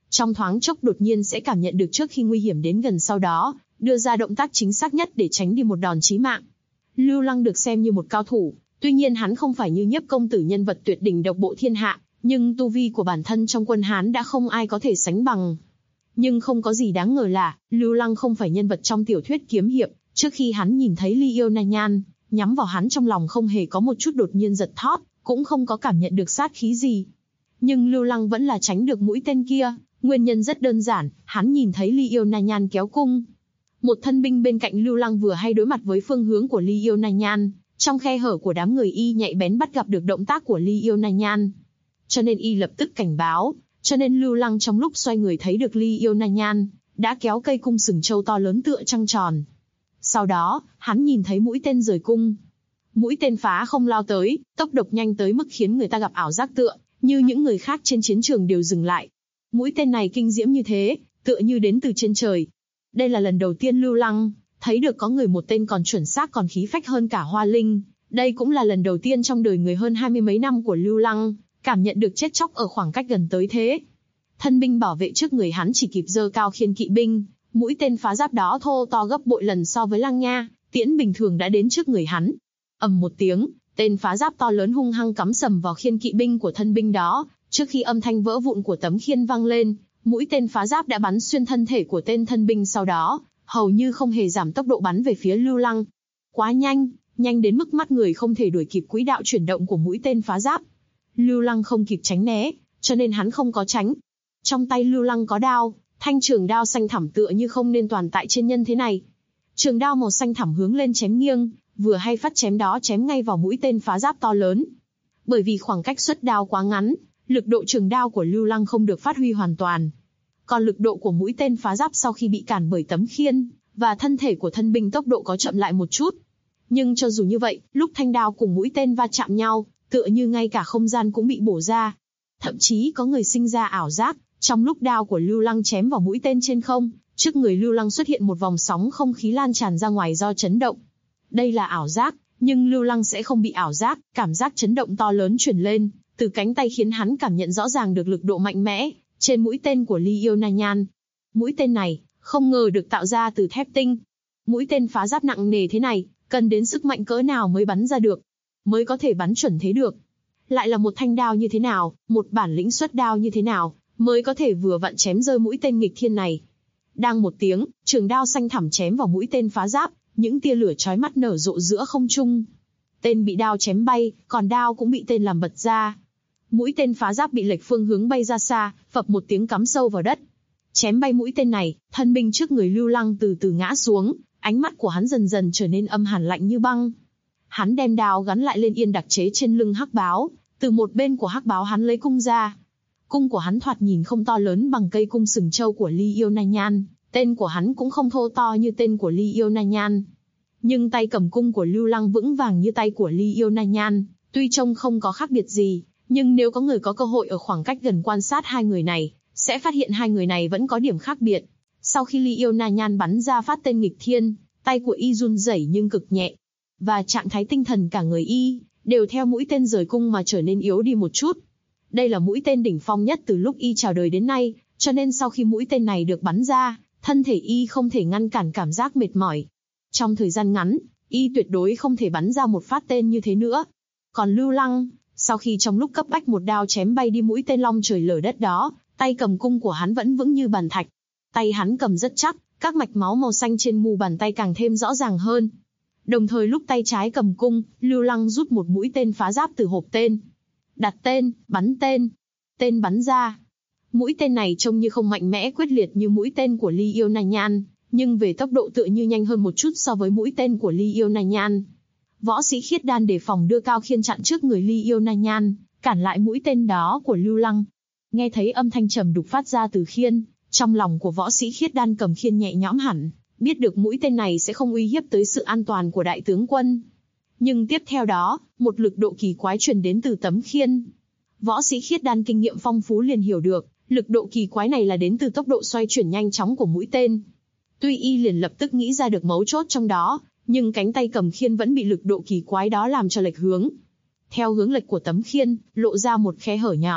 Trong thoáng chốc đột nhiên sẽ cảm nhận được trước khi nguy hiểm đến gần, sau đó đưa ra động tác chính xác nhất để tránh đi một đòn chí mạng. Lưu Lăng được xem như một cao thủ, tuy nhiên hắn không phải như Nhiếp công tử nhân vật tuyệt đỉnh độc bộ thiên hạ, nhưng tu vi của bản thân trong quân Hán đã không ai có thể sánh bằng. Nhưng không có gì đáng ngờ là, Lưu Lăng không phải nhân vật trong tiểu thuyết kiếm hiệp, trước khi hắn nhìn thấy Ly Yêu Na Nhan, nhắm vào hắn trong lòng không hề có một chút đột nhiên giật thót, cũng không có cảm nhận được sát khí gì. Nhưng Lưu Lăng vẫn là tránh được mũi tên kia, nguyên nhân rất đơn giản, hắn nhìn thấy Ly Yêu Na Nhan kéo cung. Một thân binh bên cạnh Lưu Lăng vừa hay đối mặt với phương hướng của Ly Yêu Na Nhan, trong khe hở của đám người y nhạy bén bắt gặp được động tác của Ly Yêu Na Nhan. Cho nên y lập tức cảnh báo, cho nên Lưu Lăng trong lúc xoay người thấy được Ly Yêu Na Nhan đã kéo cây cung sừng trâu to lớn tựa trăng tròn. Sau đó, hắn nhìn thấy mũi tên rời cung. Mũi tên phá không lao tới, tốc độ nhanh tới mức khiến người ta gặp ảo giác tựa như những người khác trên chiến trường đều dừng lại. Mũi tên này kinh diễm như thế, tựa như đến từ trên trời. Đây là lần đầu tiên Lưu Lăng thấy được có người một tên còn chuẩn xác còn khí phách hơn cả Hoa Linh. Đây cũng là lần đầu tiên trong đời người hơn 20 mấy năm của Lưu Lăng cảm nhận được chết chóc ở khoảng cách gần tới thế. Thân binh bảo vệ trước người hắn chỉ kịp giơ cao khiên kỵ binh, mũi tên phá giáp đó thô to gấp bội lần so với Lăng Nha, tiễn bình thường đã đến trước người hắn. Ầm một tiếng, tên phá giáp to lớn hung hăng cắm sầm vào khiên kỵ binh của thân binh đó. Trước khi âm thanh vỡ vụn của tấm khiên vang lên, mũi tên phá giáp đã bắn xuyên thân thể của tên thân binh, sau đó hầu như không hề giảm tốc độ bắn về phía Lưu Lăng. Quá nhanh, nhanh đến mức mắt người không thể đuổi kịp quỹ đạo chuyển động của mũi tên phá giáp. Lưu Lăng không kịp tránh né, cho nên hắn không có tránh. Trong tay Lưu Lăng có đao, thanh trường đao xanh thẳm tựa như không nên tồn tại trên nhân thế này. Trường đao màu xanh thẳm hướng lên chém nghiêng, vừa hay phát chém đó chém ngay vào mũi tên phá giáp to lớn. Bởi vì khoảng cách xuất đao quá ngắn, lực độ trường đao của Lưu Lăng không được phát huy hoàn toàn. Còn lực độ của mũi tên phá giáp sau khi bị cản bởi tấm khiên và thân thể của thân binh tốc độ có chậm lại một chút. Nhưng cho dù như vậy, lúc thanh đao cùng mũi tên va chạm nhau, tựa như ngay cả không gian cũng bị bổ ra. Thậm chí có người sinh ra ảo giác, trong lúc đao của Lưu Lăng chém vào mũi tên trên không, trước người Lưu Lăng xuất hiện một vòng sóng không khí lan tràn ra ngoài do chấn động. Đây là ảo giác, nhưng Lưu Lăng sẽ không bị ảo giác, cảm giác chấn động to lớn truyền lên từ cánh tay khiến hắn cảm nhận rõ ràng được lực độ mạnh mẽ trên mũi tên của Ly Yêu Na Nhan. Mũi tên này không ngờ được tạo ra từ thép tinh. Mũi tên phá giáp nặng nề thế này, cần đến sức mạnh cỡ nào mới bắn ra được, mới có thể bắn chuẩn thế được. Lại là một thanh đao như thế nào, một bản lĩnh xuất đao như thế nào, mới có thể vừa vặn chém rơi mũi tên nghịch thiên này. Đang một tiếng, trường đao xanh thẳm chém vào mũi tên phá giáp, những tia lửa chói mắt nở rộ giữa không trung. Tên bị đao chém bay, còn đao cũng bị tên làm bật ra. Mũi tên phá giáp bị lệch phương hướng bay ra xa, phập một tiếng cắm sâu vào đất. Chém bay mũi tên này, thân binh trước người Lưu Lăng từ từ ngã xuống, ánh mắt của hắn dần dần trở nên âm hàn lạnh như băng. Hắn đem đao gắn lại lên yên đặc chế trên lưng hắc báo, từ một bên của hắc báo hắn lấy cung ra. Cung của hắn thoạt nhìn không to lớn bằng cây cung sừng trâu của Ly Yêu Na Nhan, tên của hắn cũng không thô to như tên của Ly Yêu Na Nhan. Nhưng tay cầm cung của Lưu Lăng vững vàng như tay của Ly Yêu Na Nhan, tuy trông không có khác biệt gì, nhưng nếu có người có cơ hội ở khoảng cách gần quan sát hai người này, sẽ phát hiện hai người này vẫn có điểm khác biệt. Sau khi Ly Yêu Na Nhan bắn ra phát tên nghịch thiên, tay của y run rẩy nhưng cực nhẹ, và trạng thái tinh thần cả người y đều theo mũi tên rời cung mà trở nên yếu đi một chút. Đây là mũi tên đỉnh phong nhất từ lúc y chào đời đến nay, cho nên sau khi mũi tên này được bắn ra, thân thể y không thể ngăn cản cảm giác mệt mỏi. Trong thời gian ngắn, y tuyệt đối không thể bắn ra một phát tên như thế nữa. Còn Lưu Lăng, sau khi trong lúc cấp bách một đao chém bay đi mũi tên long trời lở đất đó, tay cầm cung của hắn vẫn vững như bàn thạch. Tay hắn cầm rất chắc, các mạch máu màu xanh trên mu bàn tay càng thêm rõ ràng hơn. Đồng thời lúc tay trái cầm cung, Lưu Lăng rút một mũi tên phá giáp từ hộp tên. Đặt tên, bắn tên. Tên bắn ra. Mũi tên này trông như không mạnh mẽ quyết liệt như mũi tên của Ly Yêu Na Nhan, nhưng về tốc độ tựa như nhanh hơn một chút so với mũi tên của Ly Yêu Na Nhan. Võ sĩ khiết đan đề phòng đưa cao khiên chặn trước người Ly Yêu Na Nhan, cản lại mũi tên đó của Lưu Lăng. Nghe thấy âm thanh trầm đục phát ra từ khiên, trong lòng của võ sĩ khiết đan cầm khiên nhẹ nhõm hẳn, biết được mũi tên này sẽ không uy hiếp tới sự an toàn của đại tướng quân. Nhưng tiếp theo đó, một lực độ kỳ quái truyền đến từ tấm khiên. Võ sĩ khiết đan kinh nghiệm phong phú liền hiểu được, lực độ kỳ quái này là đến từ tốc độ xoay chuyển nhanh chóng của mũi tên. Tuy y liền lập tức nghĩ ra được mấu chốt trong đó, nhưng cánh tay cầm khiên vẫn bị lực độ kỳ quái đó làm cho lệch hướng. Theo hướng lệch của tấm khiên, lộ ra một khe hở nhỏ,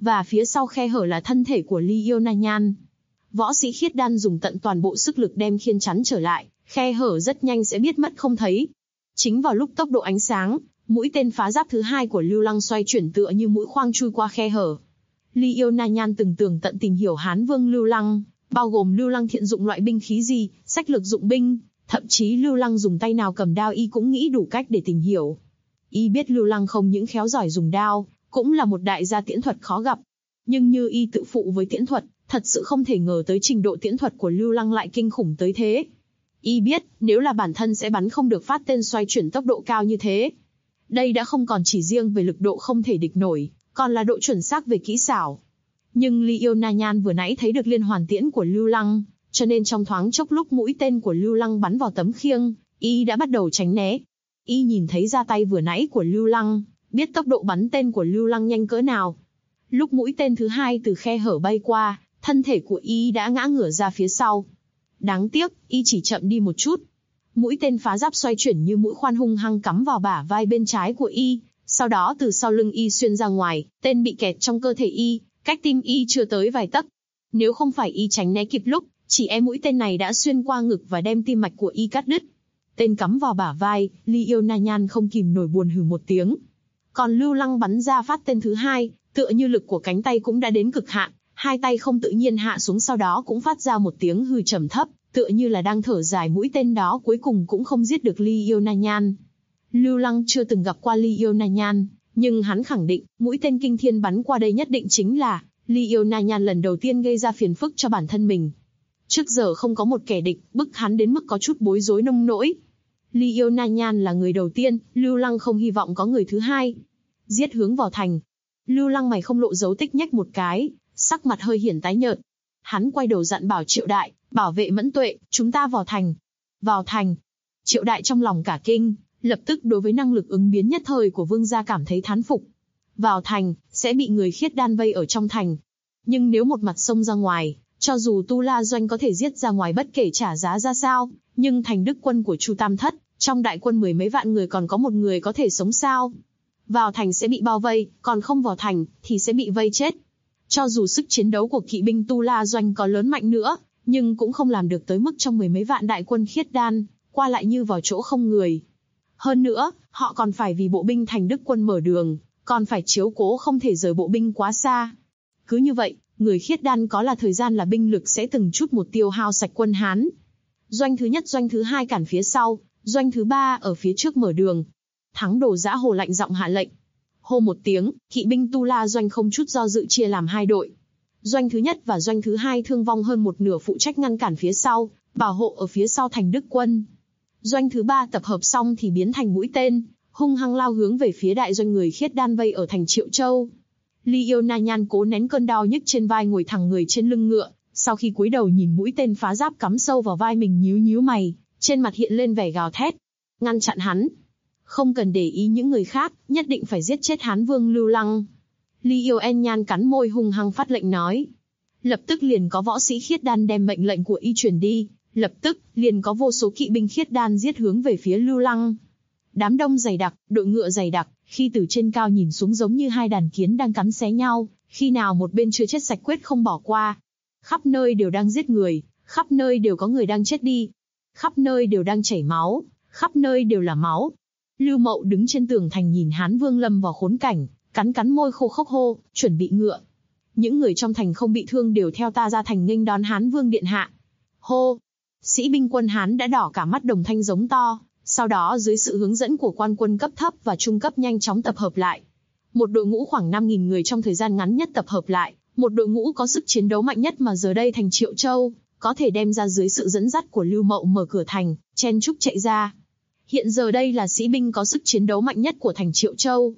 và phía sau khe hở là thân thể của Ly Yêu Na Nhan. Võ sĩ khiết đan dùng tận toàn bộ sức lực đem khiên chắn trở lại, khe hở rất nhanh sẽ biết mất không thấy. Chính vào lúc tốc độ ánh sáng, mũi tên phá giáp thứ hai của Lưu Lăng xoay chuyển tựa như mũi khoang chui qua khe hở. Ly Yêu Na Nhan từng tường tận tìm hiểu Hán Vương Lưu Lăng, bao gồm Lưu Lăng thiện dụng loại binh khí gì, sách lược dụng binh, thậm chí Lưu Lăng dùng tay nào cầm đao y cũng nghĩ đủ cách để tìm hiểu. Y biết Lưu Lăng không những khéo giỏi dùng đao, cũng là một đại gia tiễn thuật khó gặp. Nhưng như y tự phụ với tiễn thuật, thật sự không thể ngờ tới trình độ tiễn thuật của Lưu Lăng lại kinh khủng tới thế. Y biết, nếu là bản thân sẽ bắn không được phát tên xoay chuyển tốc độ cao như thế. Đây đã không còn chỉ riêng về lực độ không thể địch nổi, còn là độ chuẩn xác về kỹ xảo. Nhưng Ly Yêu Na Nhan vừa nãy thấy được liên hoàn tiễn của Lưu Lăng, cho nên trong thoáng chốc lúc mũi tên của Lưu Lăng bắn vào tấm khiêng, y đã bắt đầu tránh né. Y nhìn thấy ra tay vừa nãy của Lưu Lăng, biết tốc độ bắn tên của Lưu Lăng nhanh cỡ nào. Lúc mũi tên thứ hai từ khe hở bay qua, thân thể của y đã ngã ngửa ra phía sau. Đáng tiếc, y chỉ chậm đi một chút. Mũi tên phá giáp xoay chuyển như mũi khoan hung hăng cắm vào bả vai bên trái của y, sau đó từ sau lưng y xuyên ra ngoài, tên bị kẹt trong cơ thể y, cách tim y chưa tới vài tấc. Nếu không phải y tránh né kịp lúc, chỉ e mũi tên này đã xuyên qua ngực và đem tim mạch của y cắt đứt. Tên cắm vào bả vai, Ly Yêu Na Nhan không kìm nổi buồn hừ một tiếng. Còn Lưu Lăng bắn ra phát tên thứ hai, tựa như lực của cánh tay cũng đã đến cực hạn, hai tay không tự nhiên hạ xuống, sau đó cũng phát ra một tiếng hừ trầm thấp, tựa như là đang thở dài. Mũi tên đó cuối cùng cũng không giết được Ly Yêu Na Nhan. Lưu Lăng chưa từng gặp qua Ly Yêu Na Nhan, nhưng hắn khẳng định, mũi tên kinh thiên bắn qua đây nhất định chính là Ly Yêu Na Nhan lần đầu tiên gây ra phiền phức cho bản thân mình. Trước giờ không có một kẻ địch bức hắn đến mức có chút bối rối nông nỗi. Ly Yêu Na Nhan là người đầu tiên, Lưu Lăng không hy vọng có người thứ hai. Giết hướng vào thành. Lưu Lăng mày không lộ dấu tích nhếch một cái, sắc mặt hơi hiển tái nhợt. Hắn quay đầu dặn bảo Triệu Đại, bảo vệ Mẫn Tuệ, chúng ta vào thành. Vào thành. Triệu Đại trong lòng cả kinh, lập tức đối với năng lực ứng biến nhất thời của vương gia cảm thấy thán phục. Vào thành, sẽ bị người khiết đan vây ở trong thành. Nhưng nếu một mặt xông ra ngoài, cho dù Tu La Doanh có thể giết ra ngoài bất kể trả giá ra sao, nhưng thành đức quân của Chu Tam Thất, trong đại quân mười mấy vạn người còn có một người có thể sống sao? Vào thành sẽ bị bao vây, còn không vào thành, thì sẽ bị vây chết. Cho dù sức chiến đấu của kỵ binh Tu La Doanh có lớn mạnh nữa, nhưng cũng không làm được tới mức trong mười mấy vạn đại quân khiết đan, qua lại như vào chỗ không người. Hơn nữa, họ còn phải vì bộ binh thành đức quân mở đường, còn phải chiếu cố không thể rời bộ binh quá xa. Cứ như vậy, người khiết đan có là thời gian là binh lực sẽ từng chút một tiêu hao sạch quân Hán. Doanh thứ nhất, doanh thứ hai cản phía sau, doanh thứ ba ở phía trước mở đường. Thắng Đồ Dã Hồ lạnh giọng hạ lệnh. Hô một tiếng, kỵ binh Tu La Doanh không chút do dự chia làm hai đội. Doanh thứ nhất và doanh thứ hai thương vong hơn một nửa, phụ trách ngăn cản phía sau, bảo hộ ở phía sau thành đức quân. Doanh thứ ba tập hợp xong thì biến thành mũi tên, hung hăng lao hướng về phía đại doanh người khiết đan vây ở thành Triệu Châu. Ly Yêu Na Nhan cố nén cơn đau nhức trên vai, ngồi thẳng người trên lưng ngựa, sau khi cúi đầu nhìn mũi tên phá giáp cắm sâu vào vai mình, nhíu nhíu mày, trên mặt hiện lên vẻ gào thét. Ngăn chặn hắn. Không cần để ý những người khác, nhất định phải giết chết Hán Vương Lưu Lăng. Ly Yêu En Nhan cắn môi hung hăng phát lệnh nói. Lập tức liền có võ sĩ khiết đan đem mệnh lệnh của y truyền đi, lập tức liền có vô số kỵ binh khiết đan giết hướng về phía Lưu Lăng. Đám đông dày đặc, đội ngựa dày đặc, khi từ trên cao nhìn xuống giống như hai đàn kiến đang cắn xé nhau, khi nào một bên chưa chết sạch quyết không bỏ qua. Khắp nơi đều đang giết người, khắp nơi đều có người đang chết đi, khắp nơi đều đang chảy máu, khắp nơi đều là máu. Lưu Mậu đứng trên tường thành nhìn Hán Vương lâm vào khốn cảnh, cắn môi khô khốc hô, chuẩn bị ngựa. Những người trong thành không bị thương đều theo ta ra thành nghênh đón Hán Vương điện hạ. Hô! Sĩ binh quân Hán đã đỏ cả mắt, đồng thanh giống to, sau đó dưới sự hướng dẫn của quan quân cấp thấp và trung cấp nhanh chóng tập hợp lại. Một đội ngũ khoảng 5.000 người trong thời gian ngắn nhất tập hợp lại, một đội ngũ có sức chiến đấu mạnh nhất mà giờ đây thành Triệu Châu, có thể đem ra dưới sự dẫn dắt của Lưu Mậu mở cửa thành, chen chúc chạy ra. Hiện giờ đây là sĩ binh có sức chiến đấu mạnh nhất của thành Triệu Châu.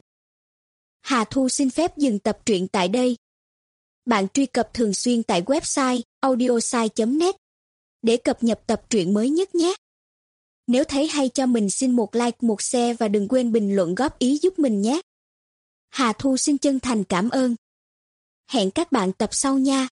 Hà Thu xin phép dừng tập truyện tại đây. Bạn truy cập thường xuyên tại website audiosai.net để cập nhật tập truyện mới nhất nhé. Nếu thấy hay cho mình xin một like, một share và đừng quên bình luận góp ý giúp mình nhé. Hà Thu xin chân thành cảm ơn. Hẹn các bạn tập sau nha.